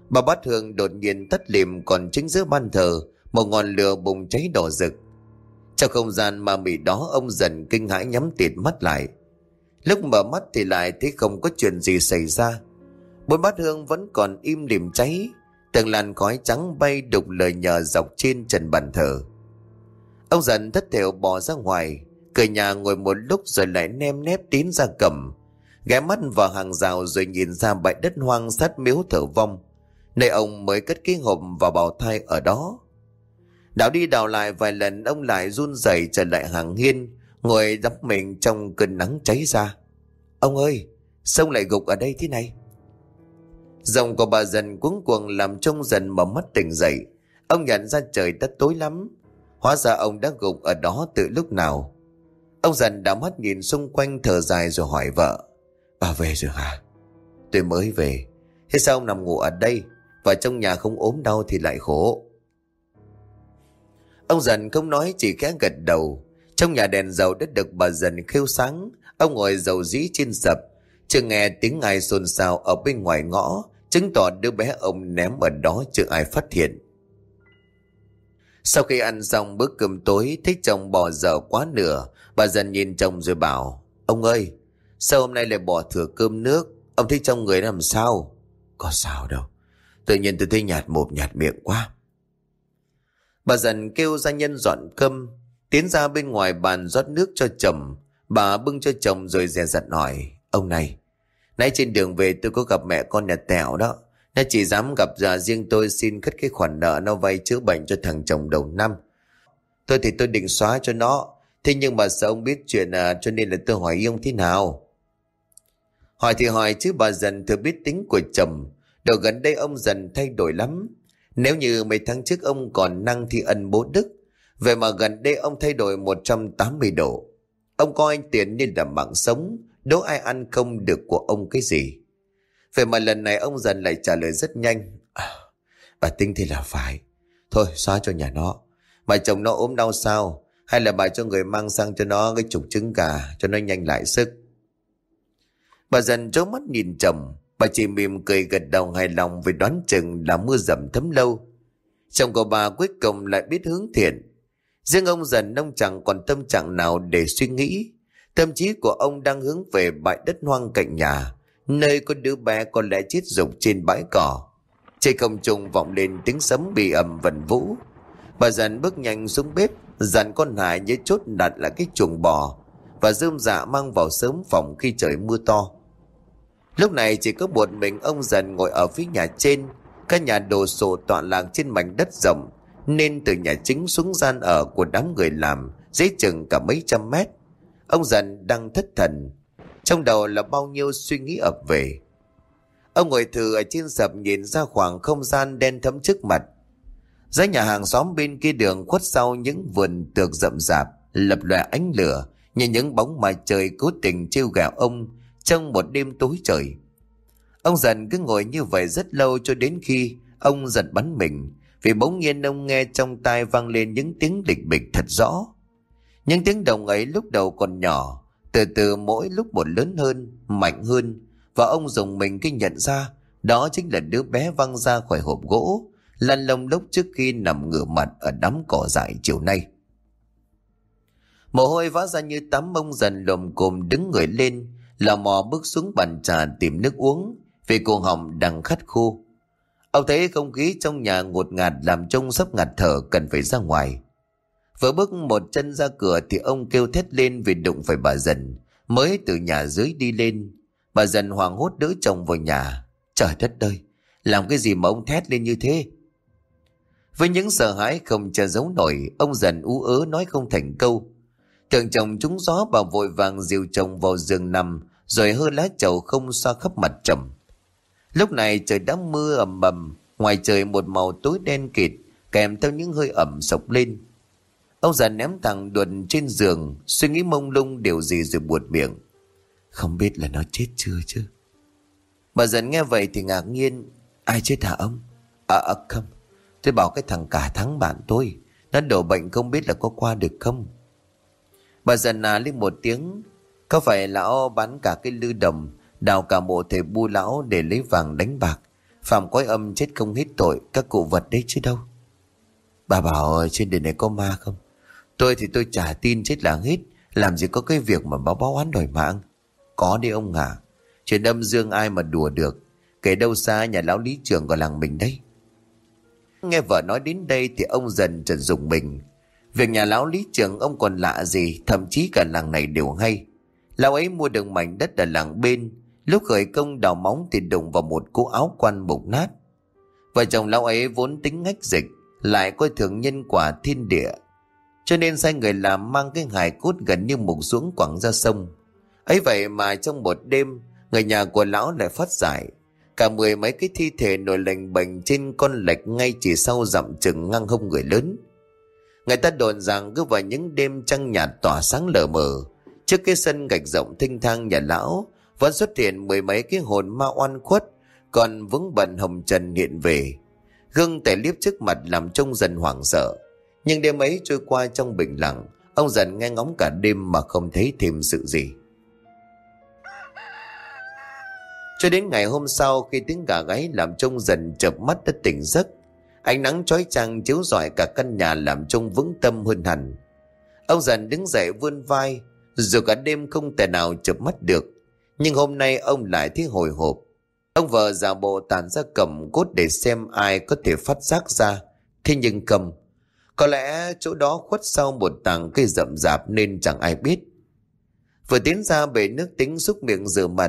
Bà bát hương đột nhiên tắt lịm, còn chính giữa ban thờ một ngọn lửa bùng cháy đỏ rực. Trong không gian ma mị đó, ông Dần kinh hãi nhắm tịt mắt lại. Lúc mở mắt thì lại thấy không có chuyện gì xảy ra. Bốn bát hương vẫn còn im lìm cháy, từng làn khói trắng bay đục lời nhờ dọc trên trần bàn thờ. Ông Dần thất thểu bò ra ngoài, cửa nhà ngồi một lúc rồi lại nêm nếp tiến ra cầm, ghé mắt vào hàng rào rồi nhìn ra bãi đất hoang sát miếu thờ vong, nơi ông mới cất cái hộp và bào thai ở đó. Đảo đi đảo lại vài lần, ông lại run rẩy trở lại hàng hiên, ngồi đắm mình trong cơn nắng cháy ra. Ông ơi, sao ông lại gục ở đây thế này? Giọng của bà Dần cuống cuồng làm trông Dần mở mắt tỉnh dậy. Ông nhận ra trời đất tối lắm, hóa ra ông đã gục ở đó từ lúc nào. Ông Dần đảo mắt nhìn xung quanh thở dài rồi hỏi vợ: Bà về rồi hả? Tôi mới về. Thế sao ông nằm ngủ ở đây? Và trong nhà không ốm đau thì lại khổ. Ông Dần không nói, chỉ khẽ gật đầu. Trong nhà đèn dầu đã được bà Dần khêu sáng. Ông ngồi dầu dĩ trên sập, chưa nghe tiếng ai xôn xao ở bên ngoài ngõ, chứng tỏ đứa bé ông ném ở đó chưa ai phát hiện. Sau khi ăn xong bữa cơm tối, thấy chồng bỏ dở quá nửa, bà Dần nhìn chồng rồi bảo: Ông ơi, sao hôm nay lại bỏ thừa cơm nước? Ông thấy trong người làm sao? Có sao đâu, tự nhiên tôi thấy nhạt mồm nhạt miệng quá. Bà Dần kêu gia nhân dọn cơm, tiến ra bên ngoài bàn rót nước cho chồng. Bà bưng cho chồng rồi dè dặt hỏi: Ông này, nãy trên đường về tôi có gặp mẹ con nhà Tẹo đó. Nó chỉ dám gặp riêng tôi xin cất cái khoản nợ nó vay chữa bệnh cho thằng chồng đầu năm. Tôi thì tôi định xóa cho nó, thế nhưng mà sợ ông biết chuyện cho nên là tôi hỏi ông thế nào. Hỏi thì hỏi chứ bà Dần thừa biết tính của chồng. Đầu gần đây ông Dần thay đổi lắm. Nếu như mấy tháng trước ông còn năng thì ân bố đức, vậy mà gần đây ông thay đổi 180 độ. Ông coi tiền như là mạng sống, đố ai ăn không được của ông cái gì. Vậy mà lần này ông Dần lại trả lời rất nhanh: Bà tính thì là phải. Thôi xóa cho nhà nó. Mà chồng nó ốm đau sao? Hay là bà cho người mang sang cho nó cái chục trứng gà cho nó nhanh lại sức? Bà Dần trố mắt nhìn chồng. Bà chỉ mỉm cười gật đầu hài lòng, vì đoán chừng là mưa dầm thấm lâu. Chồng của bà cuối cùng lại biết hướng thiện. Riêng ông Dần, ông chẳng còn tâm trạng nào để suy nghĩ. Tâm trí của ông đang hướng về bãi đất hoang cạnh nhà, nơi có đứa bé có lẽ chết rụng trên bãi cỏ. Trên không trung vọng lên tiếng sấm bị ầm vần vũ. Bà Dần bước nhanh xuống bếp, dặn con Hải nhớ chốt đặt lại cái chuồng bò và rơm dạ mang vào sớm phòng khi trời mưa to. Lúc này chỉ có một mình ông Dần ngồi ở phía nhà trên. Căn nhà đồ sộ tọa lạc trên mảnh đất rộng, nên từ nhà chính xuống gian ở của đám người làm dễ chừng cả mấy trăm mét. Ông Dần đang thất thần, trong đầu là bao nhiêu suy nghĩ ập về. Ông ngồi thừ ở trên sập nhìn ra khoảng không gian đen thẫm trước mặt. Dãy nhà hàng xóm bên kia đường khuất sau những vườn tược rậm rạp lập lòe ánh lửa như những bóng ma trời cố tình trêu ghẹo ông trong một đêm tối trời. Ông Dần cứ ngồi như vậy rất lâu, cho đến khi ông giật bắn mình, vì bỗng nhiên ông nghe trong tai vang lên những tiếng địch bịch thật rõ. Những tiếng động ấy lúc đầu còn nhỏ, từ từ mỗi lúc một lớn hơn, mạnh hơn, và ông dùng mình khi nhận ra đó chính là đứa bé văng ra khỏi hộp gỗ, lăn lông lốc trước khi nằm ngửa mặt ở đám cỏ dại chiều nay. Mồ hôi vã ra như tắm, ông Dần lồm cồm đứng người lên, lò mò bước xuống bàn trà tìm nước uống, vì cổ họng đang khát khô. Ông thấy không khí trong nhà ngột ngạt làm trông sắp ngạt thở, cần phải ra ngoài. Vừa bước một chân ra cửa thì ông kêu thét lên vì đụng phải bà Dần mới từ nhà dưới đi lên. Bà Dần hoảng hốt đỡ chồng vào nhà. Trời đất ơi, làm cái gì mà ông thét lên như thế? Với những sợ hãi không che giấu nổi, ông Dần ú ớ nói không thành câu. Tưởng chồng trúng gió, bà vội vàng dìu chồng vào giường nằm, rồi hơ lá trầu không xoa khắp mặt chồng. Lúc này trời đã mưa ầm ầm, ngoài trời một màu tối đen kịt, kèm theo những hơi ẩm sộc lên. Ông già ném thẳng đuần trên giường, suy nghĩ mông lung điều gì rồi buột miệng: Không biết là nó chết chưa chứ? Bà Dần nghe vậy thì ngạc nhiên: Ai chết hả ông? Không, tôi bảo cái thằng cả thắng bạn tôi, nó đổ bệnh không biết là có qua được không. Bà Dần lên một tiếng: Có phải lão bán cả cái lư đồng, đào cả mộ thầy Bu lão để lấy vàng đánh bạc, Phạm cõi âm chết không hết tội, các cụ vật đấy chứ đâu. Bà bảo trên đời này có ma không? Tôi chả tin chết là hết. Làm gì có cái việc mà báo oán đòi mạng. Có đi ông à. Chuyện âm dương ai mà đùa được. Kể đâu xa nhà lão lý trưởng của làng mình đấy. Nghe vợ nói đến đây thì ông dần trần dùng mình. Việc nhà lão lý trưởng ông còn lạ gì, thậm chí cả làng này đều hay. Lão ấy mua được mảnh đất ở làng bên, lúc khởi công đào móng thì đụng vào một cỗ áo quan mục nát. Vợ chồng lão ấy vốn tính ngách dịch, lại coi thường nhân quả thiên địa, cho nên sai người làm mang cái hài cốt gần như mục xuống quẳng ra sông. Ấy vậy mà trong một đêm, người nhà của lão lại phát giải. Cả 10 mấy cái thi thể nổi lềnh bềnh trên con lệch ngay chỉ sau dặm chừng ngang hông người lớn. Người ta đồn rằng cứ vào những đêm trăng nhạt tỏa sáng lờ mờ, trước cái sân gạch rộng thênh thang nhà lão vẫn xuất hiện 10 mấy cái hồn ma oan khuất, còn vướng bận hồng trần hiện về. Gương tẻ liếp trước mặt làm trông dần hoảng sợ. Nhưng đêm ấy trôi qua trong bình lặng, ông dần nghe ngóng cả đêm mà không thấy thêm sự gì. Cho đến ngày hôm sau, khi tiếng gà gáy làm trông dần chợp mắt đã tỉnh giấc. Ánh nắng chói chang chiếu rọi cả căn nhà làm trông vững tâm hơn hẳn. Ông dần đứng dậy vươn vai, dù cả đêm không thể nào chợp mắt được, nhưng hôm nay ông lại thấy hồi hộp. Ông vợ giả bộ tản ra cầm cốt để xem ai có thể phát giác ra. Thế nhưng cầm, có lẽ chỗ đó khuất sau một tảng cây rậm rạp nên chẳng ai biết. Vừa tiến ra bể nước tính xúc miệng rửa mặt,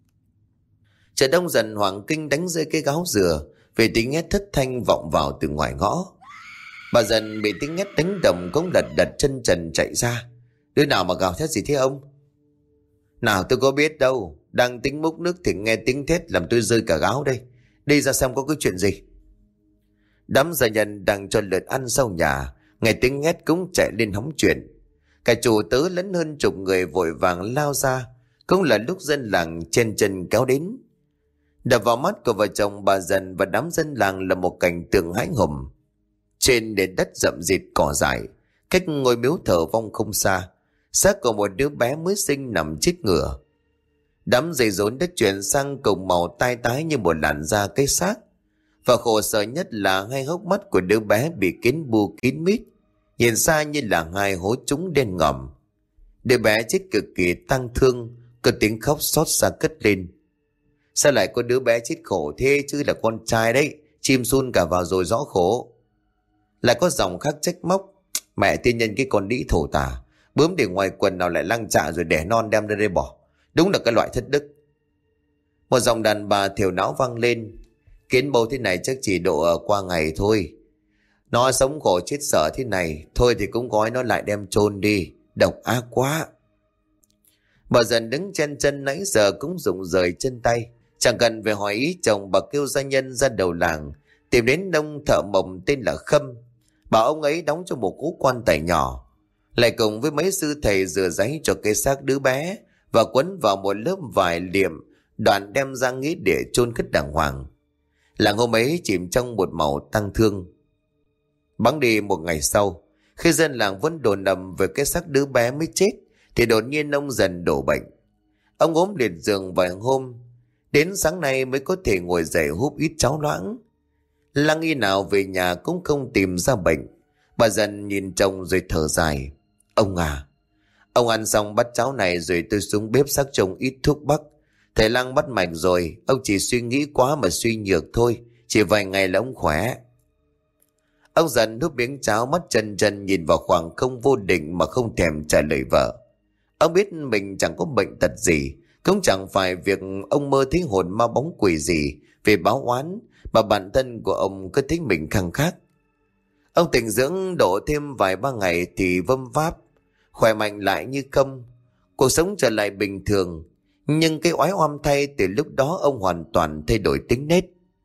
chợt ông dần hoảng kinh đánh rơi cái gáo dừa vì tiếng hét thất thanh vọng vào từ ngoài ngõ. Bà dần bị tiếng hét đánh đồng cũng lật đật chân trần chạy ra. Đứa nào mà gào thét gì thế ông? Nào tôi có biết đâu, đang tính múc nước thì nghe tiếng thét làm tôi rơi cả gáo đây. Đi ra xem có cái chuyện gì. Đám gia nhân đang cho lợn ăn sau nhà, nghe tiếng hét cũng chạy lên hóng chuyện. Cả chủ tớ lẫn hơn chục người vội vàng lao ra, cũng là lúc dân làng chen chân kéo đến. Đập vào mắt của vợ chồng bà Dần và đám dân làng là một cảnh tượng hãi hùng. Trên nền đất rậm rịt cỏ dại, cách ngôi miếu thờ vong không xa, xác của một đứa bé mới sinh nằm chết ngửa. Đám dây rốn đã chuyển sang cùng màu tai tái như một làn da cái xác. Và khổ sở nhất là hai hốc mắt của đứa bé bị kín bu kín mít, nhìn xa như là hai hố trúng đen ngòm. Đứa bé chết cực kỳ tang thương, có tiếng khóc xót xa cất lên. Sao lại có đứa bé chết khổ thế chứ, là con trai đấy, chim sun cả vào rồi rõ khổ. Lại có dòng khác trách móc, mẹ tiên nhân cái con đĩ thổ tả, bướm để ngoài quần nào lại lăng trạ rồi đẻ non đem ra đây bỏ, đúng là cái loại thất đức. Một dòng đàn bà thiểu não vang lên, kiến bầu thế này chắc chỉ độ ở qua ngày thôi. Nó sống khổ chết sợ thế này, thôi thì cũng gói nó lại đem chôn đi, độc ác quá. Bà Dần đứng chen chân nãy giờ cũng rụng rời chân tay. Chẳng cần về hỏi ý chồng, bà kêu gia nhân ra đầu làng tìm đến ông thợ mộc tên là Khâm, bảo ông ấy đóng cho một cú quan tài nhỏ, lại cùng với mấy sư thầy rửa giấy cho cái xác đứa bé và quấn vào một lớp vải liệm, đoạn đem ra nghĩa để chôn cất đàng hoàng. Làng hôm ấy chìm trong một màu tang thương. Bẵng đi một ngày sau, khi dân làng vẫn đồn đầm về cái xác đứa bé mới chết, thì đột nhiên ông Dần đổ bệnh. Ông ốm liệt giường vài hôm, đến sáng nay mới có thể ngồi dậy húp ít cháo loãng. Lăng y nào về nhà cũng không tìm ra bệnh. Bà Dần nhìn chồng rồi thở dài. Ông à, ông ăn xong bát cháo này rồi tôi xuống bếp sắc chồng ít thuốc bắc. Thầy Lăng bắt mạch rồi, ông chỉ suy nghĩ quá mà suy nhược thôi, chỉ vài ngày là ông khỏe. Ông Dần nuốt miếng cháo, mắt chân chân nhìn vào khoảng không vô định mà không thèm trả lời vợ. Ông biết mình chẳng có bệnh tật gì, cũng chẳng phải việc ông mơ thấy hồn ma bóng quỷ gì về báo oán, mà bản thân của ông cứ thấy mình khăng khát. Ông tĩnh dưỡng độ thêm vài ba ngày thì vâm váp, khỏe mạnh lại như không, cuộc sống trở lại bình thường. Nhưng cái oái oăm thay, từ lúc đó ông hoàn toàn thay đổi tính nết.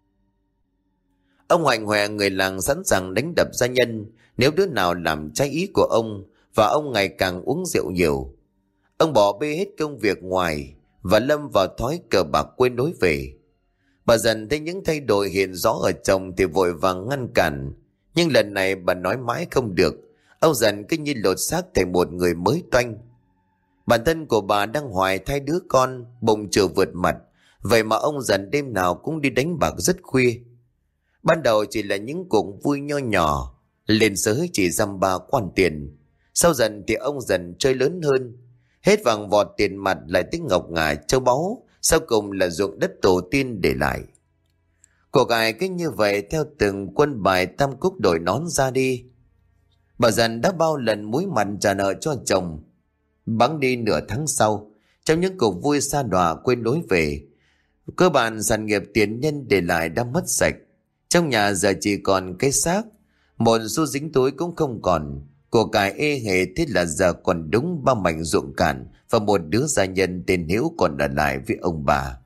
Ông hoành hoẹ người làng sẵn sàng đánh đập gia nhân nếu đứa nào làm trái ý của ông, và ông ngày càng uống rượu nhiều. Ông bỏ bê hết công việc ngoài và lâm vào thói cờ bạc quên lối về. Bà Dần thấy những thay đổi hiện rõ ở chồng thì vội vàng ngăn cản, nhưng lần này bà nói mãi không được. Ông Dần cứ như lột xác thành một người mới toanh. Bản thân của bà đang hoài thai đứa con, bụng chừa vượt mặt, Vậy mà ông dần đêm nào cũng đi đánh bạc rất khuya. Ban đầu chỉ là những cuộc vui nho nhỏ, lên sới chỉ dăm ba quan tiền. Sau dần thì ông dần chơi lớn hơn, hết vàng vọt tiền mặt lại tích ngọc ngà châu báu, sau cùng là ruộng đất tổ tiên để lại. Của cải cứ như vậy theo từng quân bài tam cúc đổi nón ra đi. Bà dần đã bao lần muối mặn trả nợ cho chồng. Bẵng đi nửa tháng sau, trong những cuộc vui sa đọa quên lối về, cơ bản sản nghiệp tiền nhân để lại đã mất sạch. Trong nhà giờ chỉ còn cái xác, một xu dính túi cũng không còn. Của cải ê hề, thế là giờ còn đúng 3 mảnh ruộng cạn và một đứa gia nhân tên Hiếu còn ở lại với ông bà.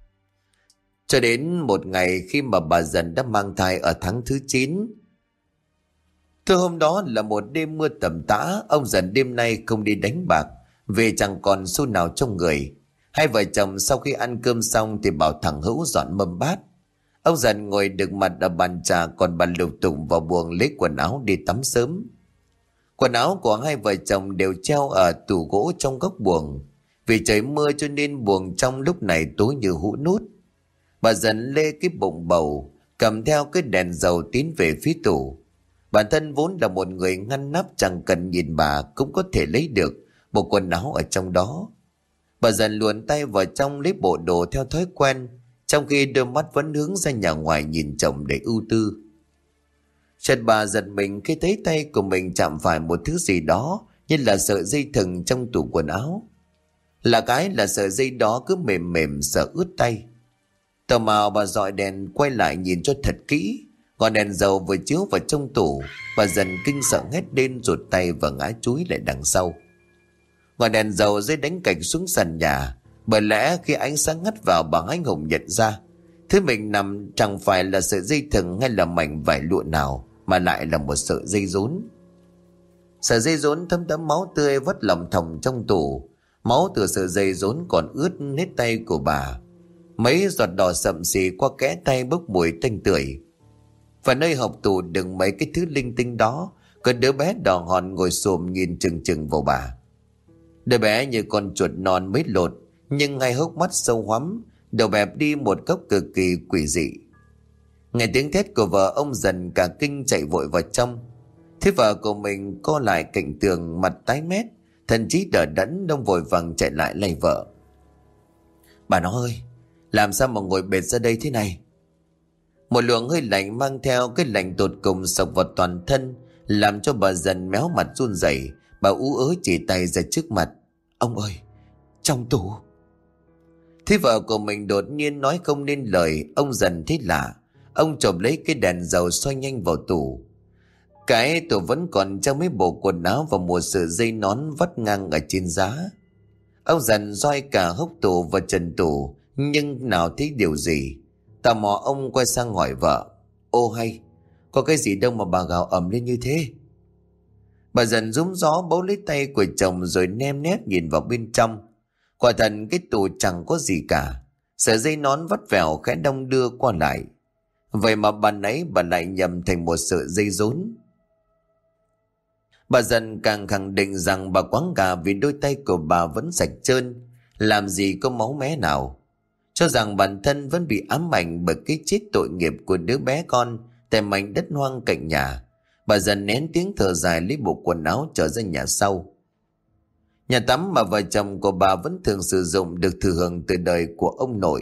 Cho đến một ngày khi mà bà dần đã mang thai ở tháng thứ 9. Thưa hôm đó là một đêm mưa tầm tã, ông dần đêm nay không đi đánh bạc vì chẳng còn xu nào trong người. Hai vợ chồng sau khi ăn cơm xong thì bảo thằng Hữu dọn mâm bát. Ông dần ngồi đực mặt ở bàn trà, còn bà Lục Tùng vào buồng lấy quần áo đi tắm sớm. Quần áo của hai vợ chồng đều treo ở tủ gỗ trong góc buồng. Vì trời mưa cho nên buồng trong lúc này tối như hũ nút. Bà dần lê cái bụng bầu, cầm theo cái đèn dầu tiến về phía tủ. Bản thân vốn là một người ngăn nắp, chẳng cần nhìn bà cũng có thể lấy được bộ quần áo ở trong đó. Bà dần luồn tay vào trong lấy bộ đồ theo thói quen, trong khi đôi mắt vẫn hướng ra nhà ngoài nhìn chồng để ưu tư. Chợt bà giật mình khi thấy tay của mình chạm phải một thứ gì đó như là sợi dây thừng trong tủ quần áo. Là sợi dây đó cứ mềm mềm sợ ướt tay. Tò mò bà dọi đèn quay lại nhìn cho thật kỹ. Ngọn đèn dầu vừa chiếu vào trong tủ, bà dần kinh sợ hét lên rụt tay và ngã chúi lại đằng sau. Ngọn đèn dầu rơi đánh cạch xuống sàn nhà. Bởi lẽ khi ánh sáng ngắt vào, bà anh hùng nhận ra thứ mình nằm chẳng phải là sợi dây thừng hay là mảnh vải lụa nào, mà lại là một sợi dây rốn. Sợi dây rốn thấm đẫm máu tươi vất lòng thòng trong tủ. Máu từ sợi dây rốn còn ướt hết tay của bà. Mấy giọt đỏ sậm xì qua kẽ tay bốc mùi tanh tưởi. Và nơi hộc tủ đựng mấy cái thứ linh tinh đó, có đứa bé đỏ hòn ngồi xổm nhìn chừng chừng vào bà. Đứa bé như con chuột non mới lột, nhưng ngay hốc mắt sâu hoắm, đầu bẹp đi một góc cực kỳ quỷ dị. Nghe tiếng thét của vợ, ông dần cả kinh chạy vội vào trong. Thế vợ của mình co lại cạnh tường, mặt tái mét, thần trí đờ đẫn, đông vội vàng chạy lại lay vợ. Bà nó ơi, làm sao mà ngồi bệt ra đây thế này? Một luồng hơi lạnh mang theo cái lạnh tột cùng sộc vào toàn thân, làm cho bà dần méo mặt run rẩy. Bà ú ớ chỉ tay ra trước mặt. Ông ơi, trong tủ. Thế vợ của mình đột nhiên nói không nên lời. Ông dần thấy lạ. Ông chộp lấy cái đèn dầu xoay nhanh vào tủ. Cái tủ vẫn còn trong mấy bộ quần áo và một sợi dây nón vắt ngang ở trên giá. Ông dần roi cả hốc tủ và trần tủ, nhưng nào thấy điều gì. Tò mò ông quay sang hỏi vợ. Ô hay, có cái gì đâu mà bà gào ầm lên như thế? Bà dần rúm gió bấu lấy tay của chồng rồi nem nét nhìn vào bên trong. Quả thật cái tủ chẳng có gì cả. Sợi dây nón vắt vẻo khẽ đong đưa qua lại. Vậy mà bà nãy bà lại nhầm thành một sợi dây rốn. Bà dần càng khẳng định rằng bà quáng gà vì đôi tay của bà vẫn sạch trơn, làm gì có máu mé nào. Cho rằng bản thân vẫn bị ám ảnh bởi cái chết tội nghiệp của đứa bé con tại mảnh đất hoang cạnh nhà. Bà dần nén tiếng thở dài lấy bộ quần áo trở ra nhà sau. Nhà tắm mà vợ chồng của bà vẫn thường sử dụng được thừa hưởng từ đời của ông nội.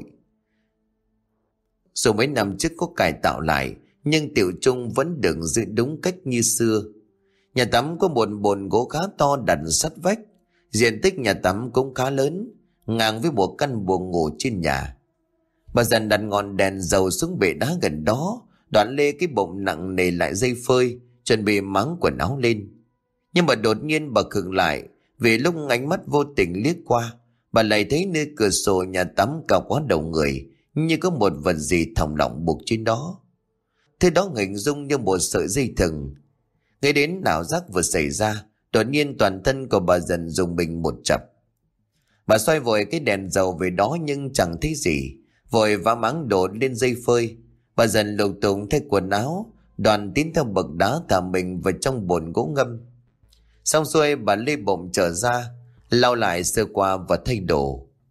Dù mấy năm trước có cải tạo lại, nhưng tiểu chung vẫn được giữ đúng cách như xưa. Nhà tắm có một bồn gỗ khá to đặt sát vách. Diện tích nhà tắm cũng khá lớn, ngang với một căn buồng ngủ trên nhà. Bà dần đặt ngọn đèn dầu xuống bệ đá gần đó, đoạn lê cái bụng nặng nề lại dây phơi, chuẩn bị máng quần áo lên. Nhưng mà đột nhiên bà khựng lại, vì lúc ánh mắt vô tình liếc qua, bà lại thấy nơi cửa sổ nhà tắm cao quá đầu người, như có một vật gì thòng lọng buộc trên đó. Thế đó hình dung như một sợi dây thừng. Ngay đến ảo giác vừa xảy ra, đột nhiên toàn thân của bà dần rùng mình một chập. Bà xoay vội cái đèn dầu về đó nhưng chẳng thấy gì, vội vã máng đồ lên dây phơi. Bà dần lục tục thay quần áo, đoàn tiến theo bậc đá thả mình vào trong bồn gỗ ngâm. Xong xuôi bà lê bụng trở ra, lau lại sơ qua và thay đồ.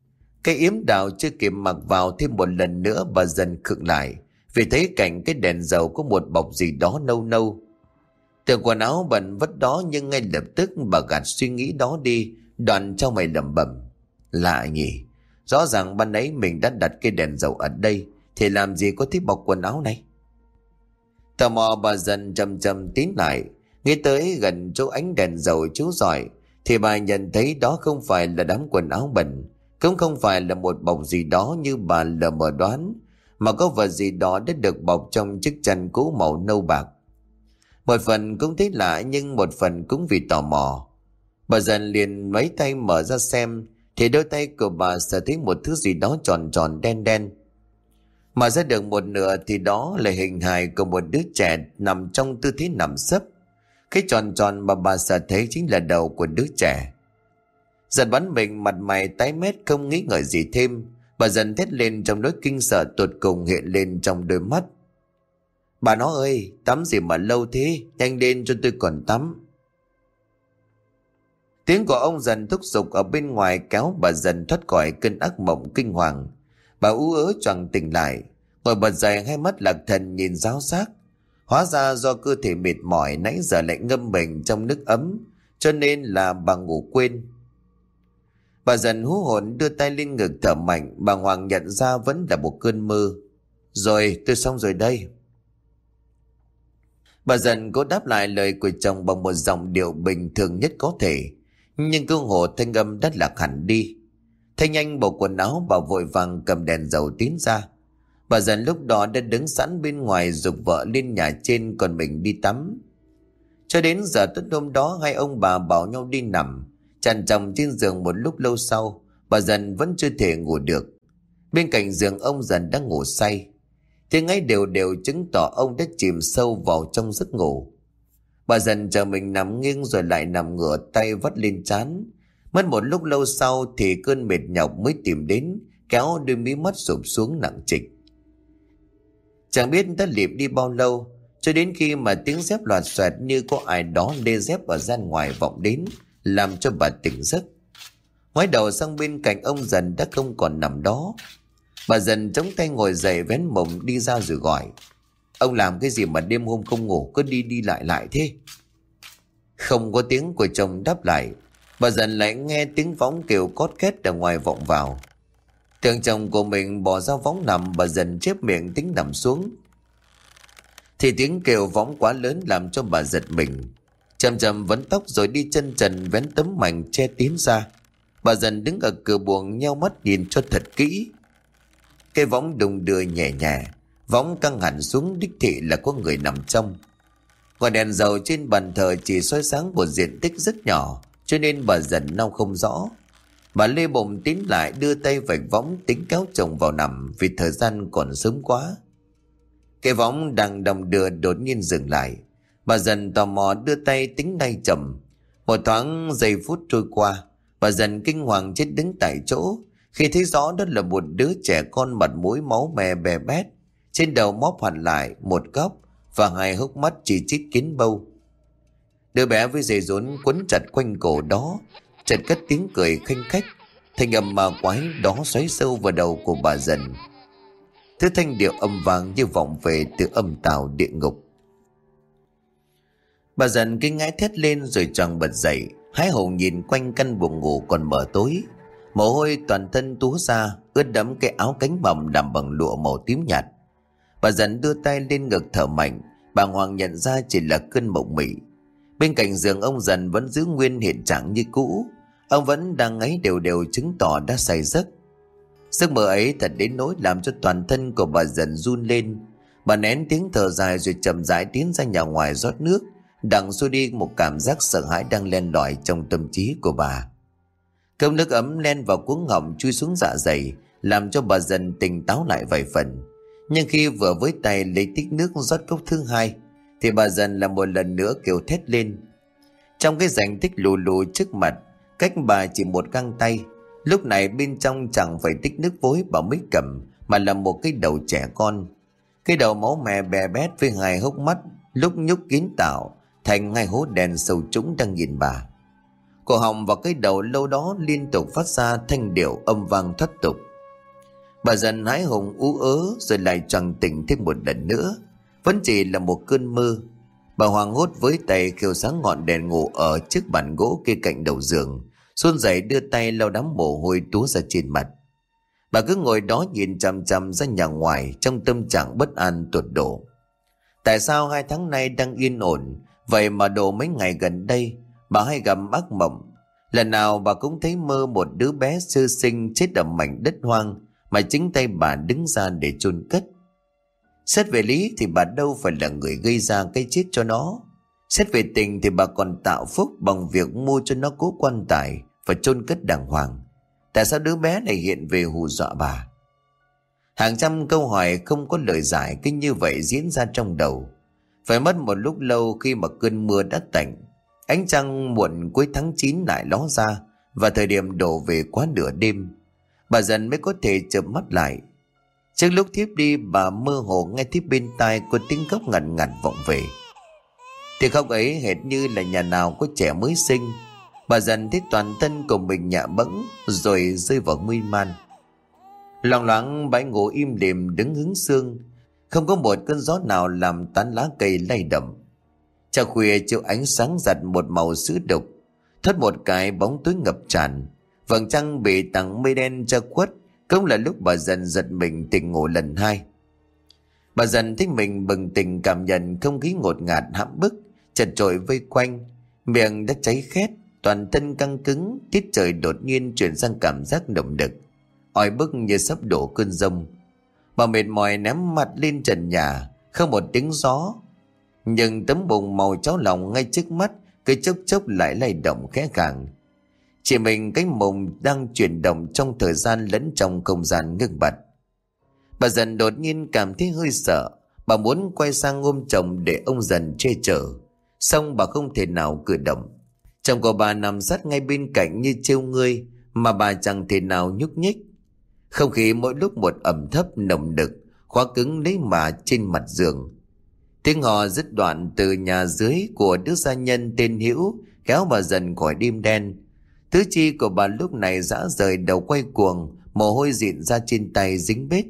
Cái yếm đào chưa kịp mặc vào thêm một lần nữa, bà dần khựng lại vì thấy cạnh cái đèn dầu có một bọc gì đó nâu nâu. Tưởng quần áo bẩn vất đó, nhưng ngay lập tức bà gạt suy nghĩ đó đi, đoạn trong mày lẩm bẩm: lạ nhỉ, rõ ràng ban nãy mình đã đặt cái đèn dầu ở đây, thì làm gì có thích bọc quần áo này. Tò mò bà dần chậm chậm tiến lại, nghĩ tới gần chỗ ánh đèn dầu chiếu rọi thì bà nhận thấy đó không phải là đám quần áo bẩn, cũng không phải là một bọc gì đó như bà lờ mờ đoán, mà có vật gì đó đã được bọc trong chiếc chăn cũ màu nâu bạc. Một phần cũng thấy lạ, nhưng một phần cũng vì tò mò. Bà dần liền mấy tay mở ra xem, thì đôi tay của bà sờ thấy một thứ gì đó tròn tròn đen đen. Mà ra được một nửa thì đó là hình hài của một đứa trẻ nằm trong tư thế nằm sấp. Cái tròn tròn mà bà sờ thấy chính là đầu của đứa trẻ. Dần bắn mình, mặt mày tái mét không nghĩ ngợi gì thêm. Bà dần thét lên trong nỗi kinh sợ tột cùng hiện lên trong đôi mắt. Bà nó ơi, tắm gì mà lâu thế, nhanh lên cho tôi còn tắm. Tiếng của ông dần thúc giục ở bên ngoài kéo bà dần thoát khỏi cơn ác mộng kinh hoàng. Bà ú ớ choàng tỉnh lại, ngồi bật dậy, hai mắt lạc thần nhìn ráo xác. Hóa ra do cơ thể mệt mỏi nãy giờ lại ngâm mình trong nước ấm, cho nên là bà ngủ quên. Bà dần hú hồn đưa tay lên ngực thở mạnh, bà Hoàng nhận ra vẫn là một cơn mơ. Rồi, tôi xong rồi đây. Bà dần cố đáp lại lời của chồng bằng một giọng điệu bình thường nhất có thể, nhưng cơ hồ thanh âm đã lạc hẳn đi. Thay nhanh bộ quần áo, bà vội vàng cầm đèn dầu tiến ra. Bà dần lúc đó đã đứng sẵn bên ngoài giục vợ lên nhà trên, còn mình đi tắm. Cho đến giờ tối hôm đó, hai ông bà bảo nhau đi nằm trằn trọc trên giường một lúc lâu sau, bà dần vẫn chưa thể ngủ được. Bên cạnh giường ông dần đang ngủ say, tiếng ấy đều đều chứng tỏ ông đã chìm sâu vào trong giấc ngủ. Bà dần chờ mình nằm nghiêng rồi lại nằm ngửa, tay vắt lên trán. Mất một lúc lâu sau thì cơn mệt nhọc mới tìm đến, kéo đôi mí mắt sụp xuống nặng trịch. Chẳng biết đã liệm đi bao lâu, cho đến khi mà tiếng dép loạt xoẹt như có ai đó lê dép ở gian ngoài vọng đến, làm cho bà tỉnh giấc. Ngoái đầu sang bên cạnh ông dần đã không còn nằm đó. Bà dần chống tay ngồi dậy, vén mộng đi ra rồi gọi: ông làm cái gì mà đêm hôm không ngủ, cứ đi đi lại lại thế? Không có tiếng của chồng đáp lại, bà dần lại nghe tiếng võng kêu cót két ở ngoài vọng vào. Tưởng chồng của mình bỏ ra võng nằm, bà dần chép miệng tính nằm xuống, thì tiếng kêu võng quá lớn làm cho bà giật mình. Chậm chậm vấn tóc rồi đi chân trần vén tấm mảnh che tiến ra. Bà dần đứng ở cửa buồng nheo mắt nhìn cho thật kỹ. Cái võng đung đưa nhẹ nhẹ, võng căng hẳn xuống, đích thị là có người nằm trong. Ngọn đèn dầu trên bàn thờ chỉ soi sáng một diện tích rất nhỏ, cho nên bà dần nao không rõ. Bà lê bụng tiến lại, đưa tay vạch võng tính kéo chồng vào nằm, vì thời gian còn sớm quá. Cái võng đang đong đưa đột nhiên dừng lại. Bà dần tò mò đưa tay tính nay chậm. Một thoáng giây phút trôi qua, bà dần kinh hoàng chết đứng tại chỗ khi thấy rõ đó là một đứa trẻ con mặt mũi máu me bè bét, trên đầu móp hẳn lại một góc và hai hốc mắt chỉ chít kín bâu. Đứa bé với dây rốn quấn chặt quanh cổ đó chợt cất tiếng cười khanh khách, thanh âm ma quái đó xoáy sâu vào đầu của bà dần. Thứ thanh điệu âm vang như vọng về từ âm tào địa ngục. Bà dần kinh ngãi thét lên rồi choàng bật dậy, hái hồn nhìn quanh căn buồng ngủ còn mờ tối. Mồ hôi toàn thân túa ra, ướt đẫm cái áo cánh bầm làm bằng lụa màu tím nhạt. Bà dần đưa tay lên ngực thở mạnh. Bà Hoàng nhận ra chỉ là cơn mộng mị. Bên cạnh giường ông dần vẫn giữ nguyên hiện trạng như cũ. Ông vẫn đang ngáy đều đều, chứng tỏ đã say giấc. Giấc mơ ấy thật đến nỗi làm cho toàn thân của bà dần run lên. Bà nén tiếng thở dài rồi chậm rãi tiến ra nhà ngoài rót nước, đặng xua đi một cảm giác sợ hãi đang len lỏi trong tâm trí của bà. Cơm nước ấm len vào cuống họng chui xuống dạ dày, làm cho bà dần tỉnh táo lại vài phần. Nhưng khi vừa với tay lấy tích nước rót cốc thứ hai, thì bà dần là một lần nữa kêu thét lên. Trong cái rãnh tích lù lù trước mặt, cách bà chỉ một găng tay, lúc này bên trong chẳng phải tích nước vối bà mới cầm, mà là một cái đầu trẻ con. Cái đầu máu me bè bét với hai hốc mắt lúc nhúc kín tạo thành hai hố đen sâu trũng đang nhìn bà. Cổ họng và cái đầu lâu đó liên tục phát ra thanh điệu âm vang thoát tục. Bà dần hái hùng ú ớ rồi lại choàng tỉnh thêm một lần nữa. Vẫn chỉ là một cơn mơ. Bà hoảng hốt với tay khiêu sáng ngọn đèn ngủ ở chiếc bàn gỗ kia cạnh đầu giường, run rẩy đưa tay lau đám mồ hôi túa ra trên mặt. Bà cứ ngồi đó nhìn chằm chằm ra nhà ngoài trong tâm trạng bất an tột độ. Tại sao 2 tháng nay đang yên ổn, vậy mà độ mấy ngày gần đây bà hay gặp ác mộng. Lần nào bà cũng thấy mơ một đứa bé sơ sinh chết ở mảnh đất hoang mà chính tay bà đứng ra để chôn cất. Xét về lý thì bà đâu phải là người gây ra cái chết cho nó. Xét về tình thì bà còn tạo phúc bằng việc mua cho nó cố quan tài và chôn cất đàng hoàng. Tại sao đứa bé này hiện về hù dọa bà? Hàng trăm câu hỏi không có lời giải cứ như vậy diễn ra trong đầu. Phải mất một lúc lâu khi mà cơn mưa đã tạnh, ánh trăng muộn cuối tháng 9 lại ló ra, và thời điểm đổ về quá nửa đêm, bà dần mới có thể chợp mắt lại. Trước lúc thiếp đi, bà mơ hồ nghe tiếp bên tai có tiếng khóc ngằn ngặt vọng về. Tiếng khóc ấy hệt như là nhà nào có trẻ mới sinh. Bà dần thấy toàn thân của mình nhạ bẫng rồi rơi vào nguy man. Loạng loáng bãi ngủ im lìm đứng hứng sương, không có một cơn gió nào làm tán lá cây lay động. Trăng khuya chiếu ánh sáng giặt một màu sữa đục, thoát một cái bóng tối ngập tràn. Vầng trăng bị tầng mây đen che khuất, cũng là lúc bà dần giật mình tỉnh ngủ lần hai. Bà dần thấy mình bừng tỉnh, cảm nhận không khí ngột ngạt hãm bức chật chội vây quanh, miệng đã cháy khét, toàn thân căng cứng. Tiết trời đột nhiên chuyển sang cảm giác nồng nực, oi bức như sắp đổ cơn giông. Bà mệt mỏi ném mặt lên trần nhà, không một tiếng gió, nhưng tấm bùn màu cháo lòng ngay trước mắt cứ chốc chốc lại lay động khẽ khàng. Chỉ mình cái mông đang chuyển động trong thời gian lẫn trong không gian ngưng bặt. Bà dần đột nhiên cảm thấy hơi sợ. Bà muốn quay sang ôm chồng để ông dần che chở, song bà không thể nào cử động. Chồng của bà nằm sát ngay bên cạnh như trêu ngươi, mà bà chẳng thể nào nhúc nhích. Không khí mỗi lúc một ẩm thấp nồng nực, khóa cứng lấy mà trên mặt giường. Tiếng hò dứt đoạn từ nhà dưới của đứa gia nhân tên Hữu kéo bà dần khỏi đêm đen. Tứ chi của bà lúc này rã rời, đầu quay cuồng, mồ hôi dịn ra trên tay dính bết.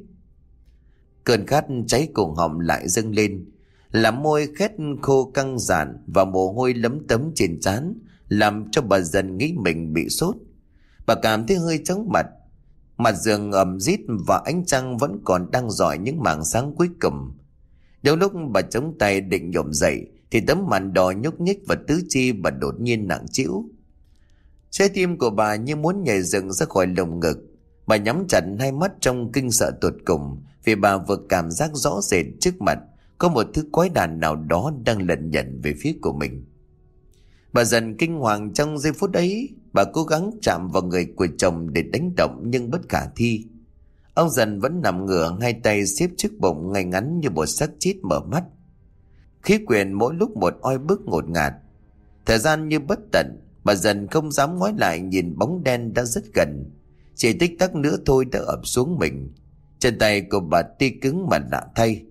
Cơn khát cháy cổ họng lại dâng lên, làm môi khét khô căng dạn và mồ hôi lấm tấm trên trán, làm cho bà dần nghĩ mình bị sốt. Bà cảm thấy hơi chóng mặt. Mặt giường ẩm rít và ánh trăng vẫn còn đang rọi những mảng sáng cuối cùng. Đến lúc bà chống tay định nhổm dậy thì tấm màn đỏ nhúc nhích và tứ chi bà đột nhiên nặng trĩu. Trái tim của bà như muốn nhảy dựng ra khỏi lồng ngực. Bà nhắm chặt hai mắt trong kinh sợ tột cùng, vì bà vừa cảm giác rõ rệt trước mặt có một thứ quái đản nào đó đang lẩn nhẩn về phía của mình. Bà dần kinh hoàng trong giây phút ấy. Bà cố gắng chạm vào người của chồng để đánh động nhưng bất khả thi. Ông dần vẫn nằm ngửa, hai tay xếp trước bụng ngay ngắn như một xác chết mở mắt. Khí quyển mỗi lúc một oi bức ngột ngạt. Thời gian như bất tận. Bà dần không dám ngoái lại nhìn bóng đen đã rất gần. Chỉ tích tắc nữa thôi đã ập xuống mình. Chân tay của bà tê cứng mà lạ thay.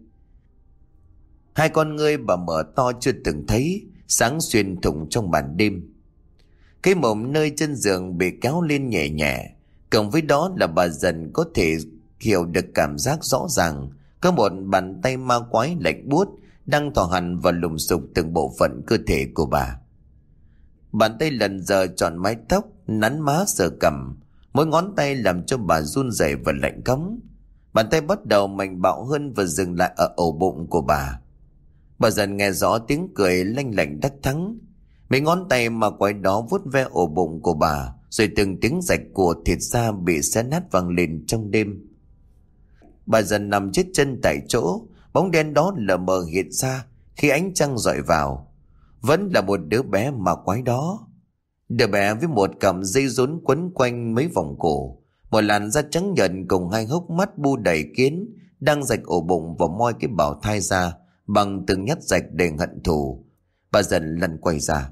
Hai con ngươi bà mở to chưa từng thấy, sáng xuyên thủng trong màn đêm. Cái mồm nơi chân giường bị kéo lên nhẹ nhẹ. Cộng với đó là bà dần có thể hiểu được cảm giác rõ ràng có một bàn tay ma quái lạnh buốt đang thò hằn vào lùng sục từng bộ phận cơ thể của bà. Bàn tay lần giờ chọn mái tóc, nắn má sờ cằm, mỗi ngón tay làm cho bà run rẩy và lạnh cóng. Bàn tay bắt đầu mạnh bạo hơn và dừng lại ở ổ bụng của bà. Bà dần nghe rõ tiếng cười lanh lảnh đắc thắng. Mấy ngón tay mà quái đó vuốt ve ổ bụng của bà, rồi từng tiếng rạch của thịt da bị xé nát vang lên trong đêm. Bà dần nằm chết chân tại chỗ. Bóng đen đó lờ mờ hiện ra khi ánh trăng rọi vào. Vẫn là một đứa bé mà quái đó. Đứa bé với một cặp dây rốn quấn quanh mấy vòng cổ, một làn da trắng nhợt cùng hai hốc mắt bu đầy kiến đang rạch ổ bụng và moi cái bào thai ra bằng từng nhát rạch đầy hận thù. Bà dần lăn quay ra.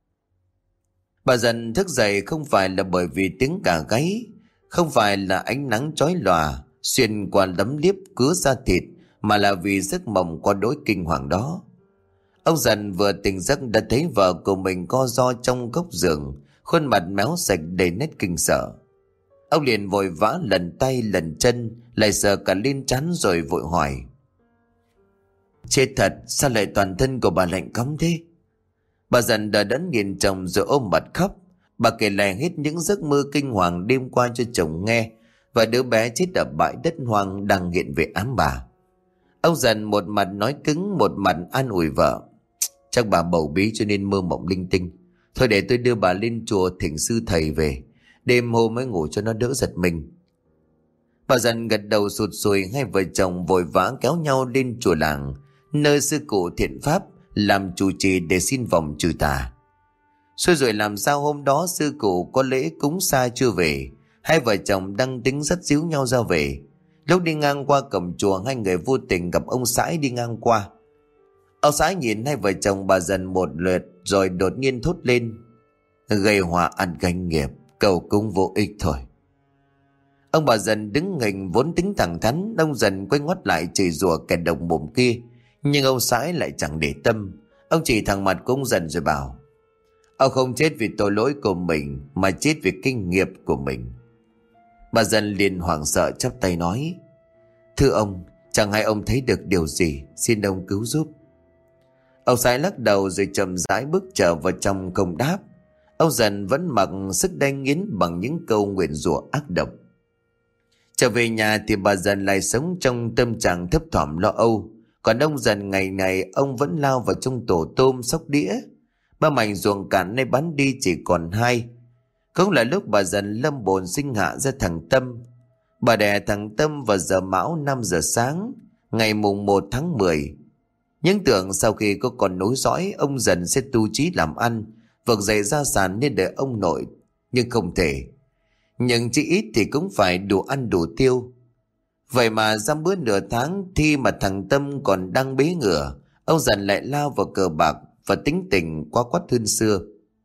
Bà dần thức dậy không phải là bởi vì tiếng gà gáy, không phải là ánh nắng chói lòa xuyên qua lấm liếp cứa da thịt, mà là vì giấc mộng quá đỗi kinh hoàng đó. Ông dần vừa tỉnh giấc đã thấy vợ của mình co ro trong góc giường, khuôn mặt méo sạch đầy nét kinh sợ. Ông liền vội vã lần tay lần chân, lại sờ cả lên trán rồi vội hỏi: Chết thật, sao lại toàn thân của bà lạnh cóng thế? Bà dần đờ đẫn nhìn chồng rồi ôm mặt khóc. Bà kể lại hết những giấc mơ kinh hoàng đêm qua cho chồng nghe, và đứa bé chết ở bãi đất hoang đang hiện về ám bà. Ông dần một mặt nói cứng, một mặt an ủi vợ: Chắc bà bầu bí cho nên mơ mộng linh tinh. Thôi để tôi đưa bà lên chùa thỉnh sư thầy về, đêm hôm mới ngủ cho nó đỡ giật mình. Bà dần gật đầu sụt sùi. Hai vợ chồng vội vã kéo nhau lên chùa làng, nơi sư cụ Thiện Pháp làm chủ trì để xin vòng trừ tà. Xui rồi làm sao hôm đó sư cụ có lễ cúng sa chưa về. Hai vợ chồng đang tính dắt díu nhau ra về. Lúc đi ngang qua cổng chùa, hai người vô tình gặp ông Sãi đi ngang qua. Ông Sãi nhìn hai vợ chồng bà dần một lượt rồi đột nhiên thốt lên: Gây họa ăn gánh nghiệp, cầu cúng vô ích thôi. Ông bà dần đứng nghềnh vốn tính thẳng thắn, ông dần quay ngoắt lại chửi rủa kẻ đồng mồm kia. Nhưng ông Sãi lại chẳng để tâm. Ông chỉ thẳng mặt của ông dần rồi bảo: Ông không chết vì tội lỗi của mình, mà chết vì kinh nghiệp của mình. Bà dần liền hoảng sợ chắp tay nói: Thưa ông, chẳng hay ông thấy được điều gì, xin ông cứu giúp. Ông Sãi lắc đầu rồi chậm rãi bước trở vào trong không đáp. Ông dần vẫn mặc sức đay nghiến bằng những câu nguyền rủa ác độc. Trở về nhà thì bà dần lại sống trong tâm trạng thấp thỏm lo âu. Còn ông dần ngày này ông vẫn lao vào trong tổ tôm sóc đĩa. Ba mảnh ruộng cạn nay bán đi chỉ còn 2. Cũng là lúc bà dần lâm bồn sinh hạ ra thằng Tâm. Bà đẻ thằng Tâm vào giờ mão 5 giờ sáng, ngày mùng 1 tháng 10. Nhưng tưởng sau khi có con nối dõi, ông dần sẽ tu chí làm ăn, vực dậy gia sản nên để ông nội. Nhưng không thể. Nhưng chỉ ít thì cũng phải đủ ăn đủ tiêu. Vậy mà dăm bữa nửa tháng thi mà thằng Tâm còn đang bế ngửa, ông dần lại lao vào cờ bạc và tính tình quá quắt hơn xưa.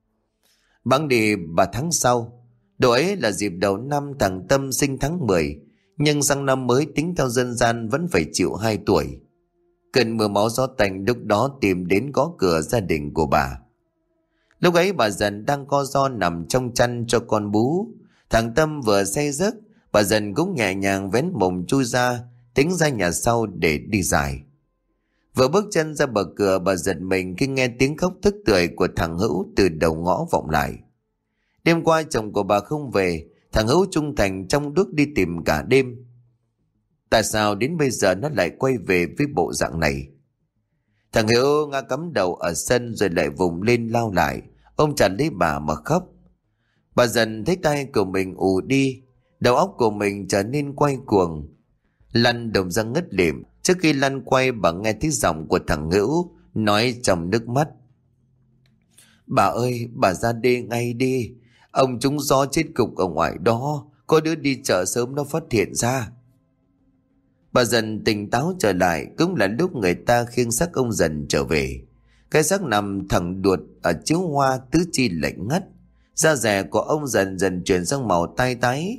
Bẵng đi 3 tháng sau, độ ấy là dịp đầu năm thằng Tâm sinh tháng 10, nhưng sang năm mới tính theo dân gian vẫn phải chịu 2 tuổi. Cơn mưa máu gió tanh lúc đó tìm đến gõ cửa gia đình của bà. Lúc ấy bà dần đang co ro nằm trong chăn cho con bú. Thằng Tâm vừa say giấc, bà dần cũng nhẹ nhàng vén mồng chui ra, tính ra nhà sau để đi giải. Vừa bước chân ra bờ cửa, bà giật mình khi nghe tiếng khóc tức tưởi của thằng Hữu từ đầu ngõ vọng lại. Đêm qua chồng của bà không về, thằng Hữu trung thành trong đuốc đi tìm cả đêm. Tại sao đến bây giờ nó lại quay về với bộ dạng này? Thằng Hữu ngã cắm đầu ở sân rồi lại vùng lên lao lại, ôm chặt lấy bà mà khóc. Bà dần thấy tay của mình ù đi, đầu óc của mình trở nên quay cuồng. Lăn đồng ra ngất lịm. Trước khi lăn quay, bà nghe thấy giọng của thằng Hữu nói trong nước mắt: Bà ơi, bà ra đi ngay đi. Ông trúng gió chết cục ở ngoài đó, có đứa đi chợ sớm nó phát hiện ra. Bà dần tỉnh táo trở lại, cũng là lúc người ta khiêng xác ông dần trở về. Cái xác nằm thẳng đuột ở chiếu hoa, tứ chi lạnh ngắt. Da dẻ của ông dần dần chuyển sang màu tai tái.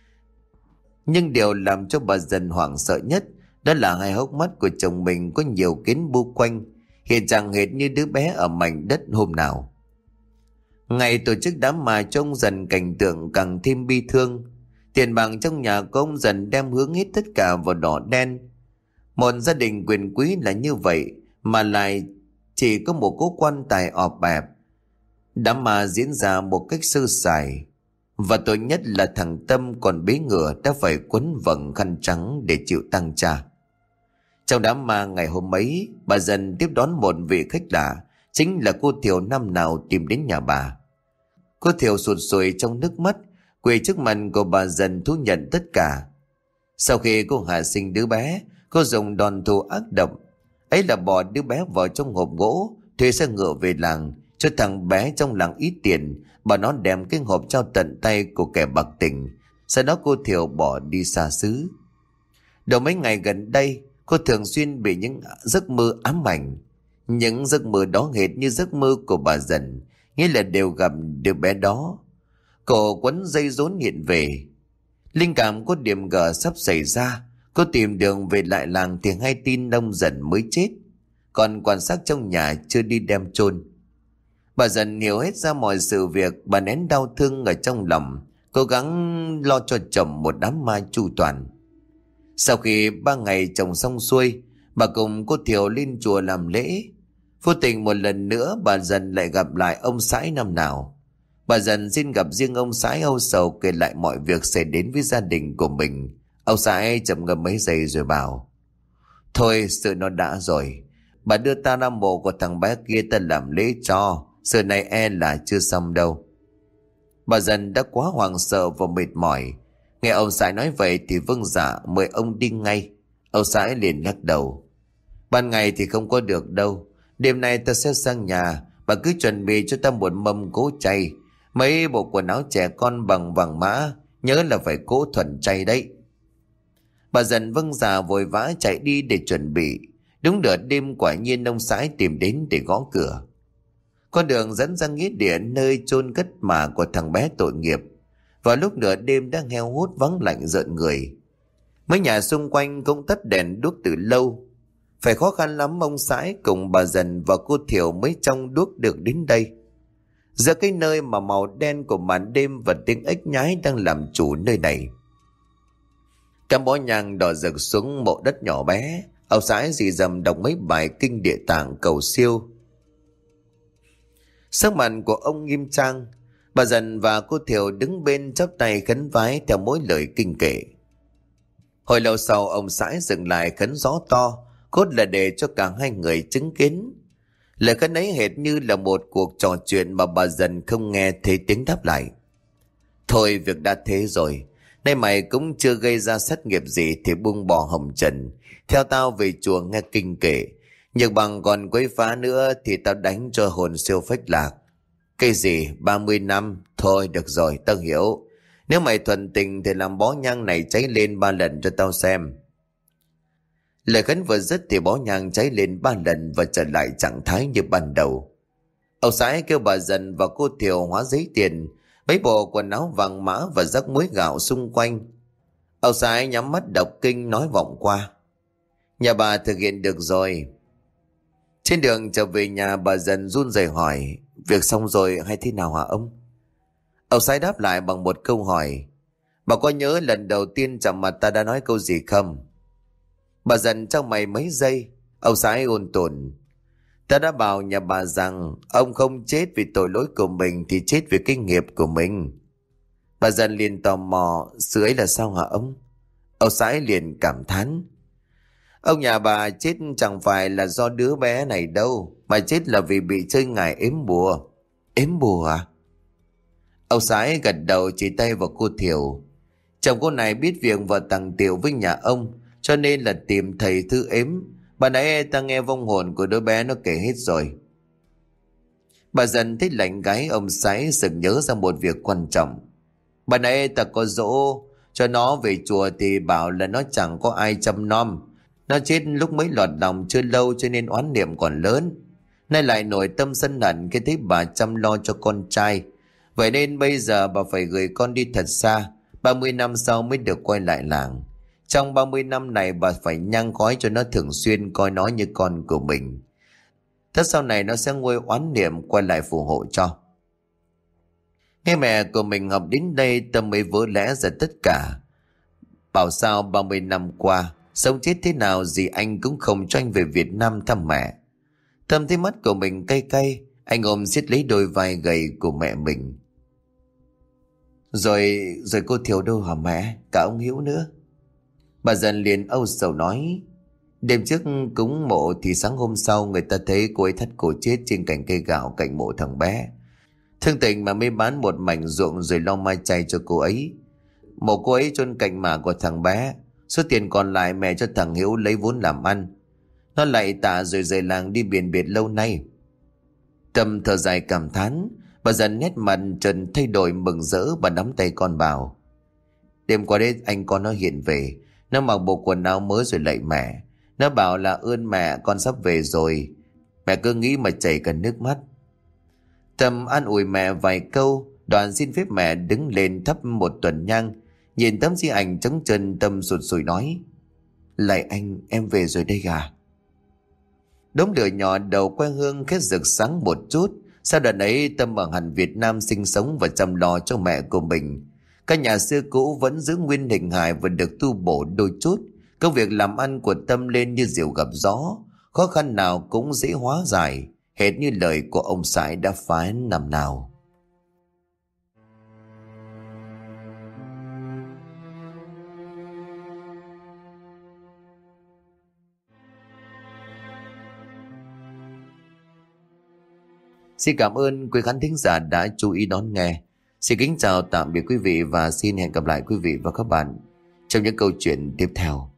Nhưng điều làm cho bà dần hoảng sợ nhất đó là hai hốc mắt của chồng mình có nhiều kiến bu quanh, hiện trạng hệt như đứa bé ở mảnh đất hôm nào. Ngày tổ chức đám ma cho ông dần, cảnh tượng càng thêm bi thương. Tiền bạc trong nhà của ông dần đem hướng hết tất cả vào đỏ đen. Một gia đình quyền quý là như vậy mà lại chỉ có một cố quan tài ọp ẹp. Đám ma diễn ra một cách sơ sài. Và tội nhất là thằng Tâm còn bế ngửa đã phải quấn vầng khăn trắng để chịu tang cha. Trong đám ma ngày hôm ấy, bà dần tiếp đón một vị khách lạ, chính là cô Thiều năm nào tìm đến nhà bà. Cô Thiều sụt sùi trong nước mắt, quỳ trước mặt của bà dần thú nhận tất cả. Sau khi cô hạ sinh đứa bé, cô dùng đòn thù ác độc, ấy là bỏ đứa bé vào trong hộp gỗ, thuê xe ngựa về làng, cho thằng bé trong làng ít tiền. Bà nó đem cái hộp trao tận tay của kẻ bạc tình. Sau đó cô Thiều bỏ đi xa xứ. Đầu mấy ngày gần đây, cô thường xuyên bị những giấc mơ ám ảnh. Những giấc mơ đó hệt như giấc mơ của bà dần, nghĩa là đều gặp đứa bé đó. Cô quấn dây rốn hiện về. Linh cảm có điểm gở sắp xảy ra. Cô tìm đường về lại làng thì hay tin ông dần mới chết, còn quan xác trong nhà chưa đi đem chôn. Bà dần hiểu hết ra mọi sự việc, bà nén đau thương ở trong lòng, cố gắng lo cho chồng một đám ma chu toàn. Sau khi 3 ngày trồng xong xuôi, bà cùng cô Thiều lên chùa làm lễ. Vô tình một lần nữa bà dần lại gặp lại ông Sãi năm nào. Bà dần xin gặp riêng ông Sãi âu sầu kể lại mọi việc xảy đến với gia đình của mình. Ông Sãi trầm ngâm mấy giây rồi bảo: Thôi sự nó đã rồi. Bà đưa ta ra mộ của thằng bé kia ta làm lễ cho. Sự này e là chưa xong đâu. Bà dần đã quá hoảng sợ và mệt mỏi. Nghe ông Sãi nói vậy thì vâng dạ mời ông đi ngay. Ông Sãi liền lắc đầu: Ban ngày thì không có được đâu. Đêm nay ta sẽ sang nhà. Bà cứ chuẩn bị cho ta một mâm cỗ chay, mấy bộ quần áo trẻ con bằng vàng mã, nhớ là phải cỗ thuần chay đấy. Bà dần vâng dạ vội vã chạy đi để chuẩn bị. Đúng nửa đêm quả nhiên ông Sãi tìm đến để gõ cửa. Con đường dẫn ra nghĩa địa nơi chôn cất mả của thằng bé tội nghiệp. Vào lúc nửa đêm đang heo hút vắng lạnh rợn người. Mấy nhà xung quanh cũng tắt đèn đuốc từ lâu. Phải khó khăn lắm ông Sãi cùng bà dần và cô Thiều mới trong đuốc được đến đây. Giữa cái nơi mà màu đen của màn đêm và tiếng ếch nhái đang làm chủ nơi này. Cam bó nhang đỏ rực xuống mộ đất nhỏ bé. Ông Sãi dì dầm đọc mấy bài kinh địa tạng cầu siêu. Sắc mặt của ông nghiêm trang. Bà dần và cô Thiều đứng bên chắp tay khấn vái theo mỗi lời kinh kệ. Hồi lâu sau ông Sãi dừng lại khấn gió to, cốt là để cho cả hai người chứng kiến. Lời khấn ấy hệt như là một cuộc trò chuyện mà bà dần không nghe thấy tiếng đáp lại. Thôi việc đã thế rồi, nay mày cũng chưa gây ra sát nghiệp gì thì buông bỏ hồng trần, theo tao về chùa nghe kinh kệ. Nhược bằng còn quấy phá nữa thì tao đánh cho hồn siêu phách lạc. Cái gì 30 năm? Thôi được rồi, tao hiểu. Nếu mày thuận tình thì làm bó nhang này cháy lên 3 lần cho tao xem. Lời khấn vừa dứt thì bó nhang cháy lên 3 lần và trở lại trạng thái như ban đầu. Ông Sãi kêu bà dần và cô Thiều hóa giấy tiền, mấy bộ quần áo vàng mã và rắc muối gạo xung quanh. Ông Sãi nhắm mắt đọc kinh nói vọng qua: Nhà bà thực hiện được rồi. Trên đường trở về nhà bà dần run rẩy hỏi: Việc xong rồi hay thế nào hả ông? Ông Sãi đáp lại bằng một câu hỏi: Bà có nhớ lần đầu tiên chạm mặt ta đã nói câu gì không? Bà dần trong mày mấy giây. Ông Sãi ôn tồn: Ta đã bảo nhà bà rằng ông không chết vì tội lỗi của mình thì chết vì cái nghiệp của mình. Bà dần liền tò mò: Sự ấy là sao hả ông? Ông Sãi liền cảm thán: Ông nhà bà chết chẳng phải là do đứa bé này đâu, mà chết là vì bị chơi ngải ếm bùa. Ếm bùa à? Ông Sãi gật đầu chỉ tay vào cô Thiều. Chồng cô này biết việc vợ tàng tiệu với nhà ông, cho nên là tìm thầy thư ếm. Bà nãy ta nghe vong hồn của đứa bé nó kể hết rồi. Bà dần thấy lạnh gáy. Ông Sãi sực nhớ ra một việc quan trọng. Bà nãy ta có dỗ cho nó về chùa thì bảo là nó chẳng có ai chăm nom. Nó chết lúc mới lọt lòng chưa lâu cho nên oán niệm còn lớn. Nay lại nổi tâm sân hận khi thấy bà chăm lo cho con trai. Vậy nên bây giờ bà phải gửi con đi thật xa, 30 năm sau mới được quay lại làng. Trong 30 năm này bà phải nhang khói cho nó thường xuyên, coi nó như con của mình. Thế sau này nó sẽ nguôi oán niệm quay lại phù hộ cho. Nghe mẹ của mình học đến đây, Tâm mới vỡ lẽ ra tất cả. Bảo sao 30 năm qua sống chết thế nào gì anh cũng không cho anh về Việt Nam thăm mẹ. Tâm thấy mắt của mình cay cay. Anh ôm siết lấy đôi vai gầy của mẹ mình. Rồi cô Thiều đâu hả mẹ? Cả ông Hiếu nữa. Bà dần liền âu sầu nói: Đêm trước cúng mộ thì sáng hôm sau người ta thấy cô ấy thắt cổ chết trên cành cây gạo cạnh mộ thằng bé. Thương tình mà mới bán một mảnh ruộng rồi lo mai chay cho cô ấy. Mộ cô ấy chôn cạnh mả của thằng bé. Số tiền còn lại mẹ cho thằng Hiếu lấy vốn làm ăn. Nó lại tạ rồi rời làng đi biển biệt lâu nay. Tâm thở dài cảm thán. Bà dần nét mặt trần thay đổi mừng rỡ. Bà nắm tay con bảo: Đêm qua đấy anh con nó hiện về. Nó mặc bộ quần áo mới rồi lạy mẹ. Nó bảo là ơn mẹ, con sắp về rồi. Mẹ cứ nghĩ mà chảy cả nước mắt. Tâm an ủi mẹ vài câu, đoàn xin phép mẹ đứng lên thắp một tuần nhang. Nhìn tấm di ảnh trống trơn, Tâm sụt sùi nói: Lạy anh, em về rồi đây à? Đống lửa nhỏ đầu que hương khét rực sáng một chút, Sau đợt ấy Tâm ở hẳn Việt Nam sinh sống và chăm lo cho mẹ của mình. Căn nhà xưa cũ vẫn giữ nguyên hình hài và được tu bổ đôi chút. Công việc làm ăn của Tâm lên như diều gặp gió, khó khăn nào cũng dễ hóa giải, hệt như lời của ông Sải đã phán năm nào. Xin cảm ơn quý khán thính giả đã chú ý đón nghe. Xin kính chào tạm biệt quý vị và xin hẹn gặp lại quý vị và các bạn trong những câu chuyện tiếp theo.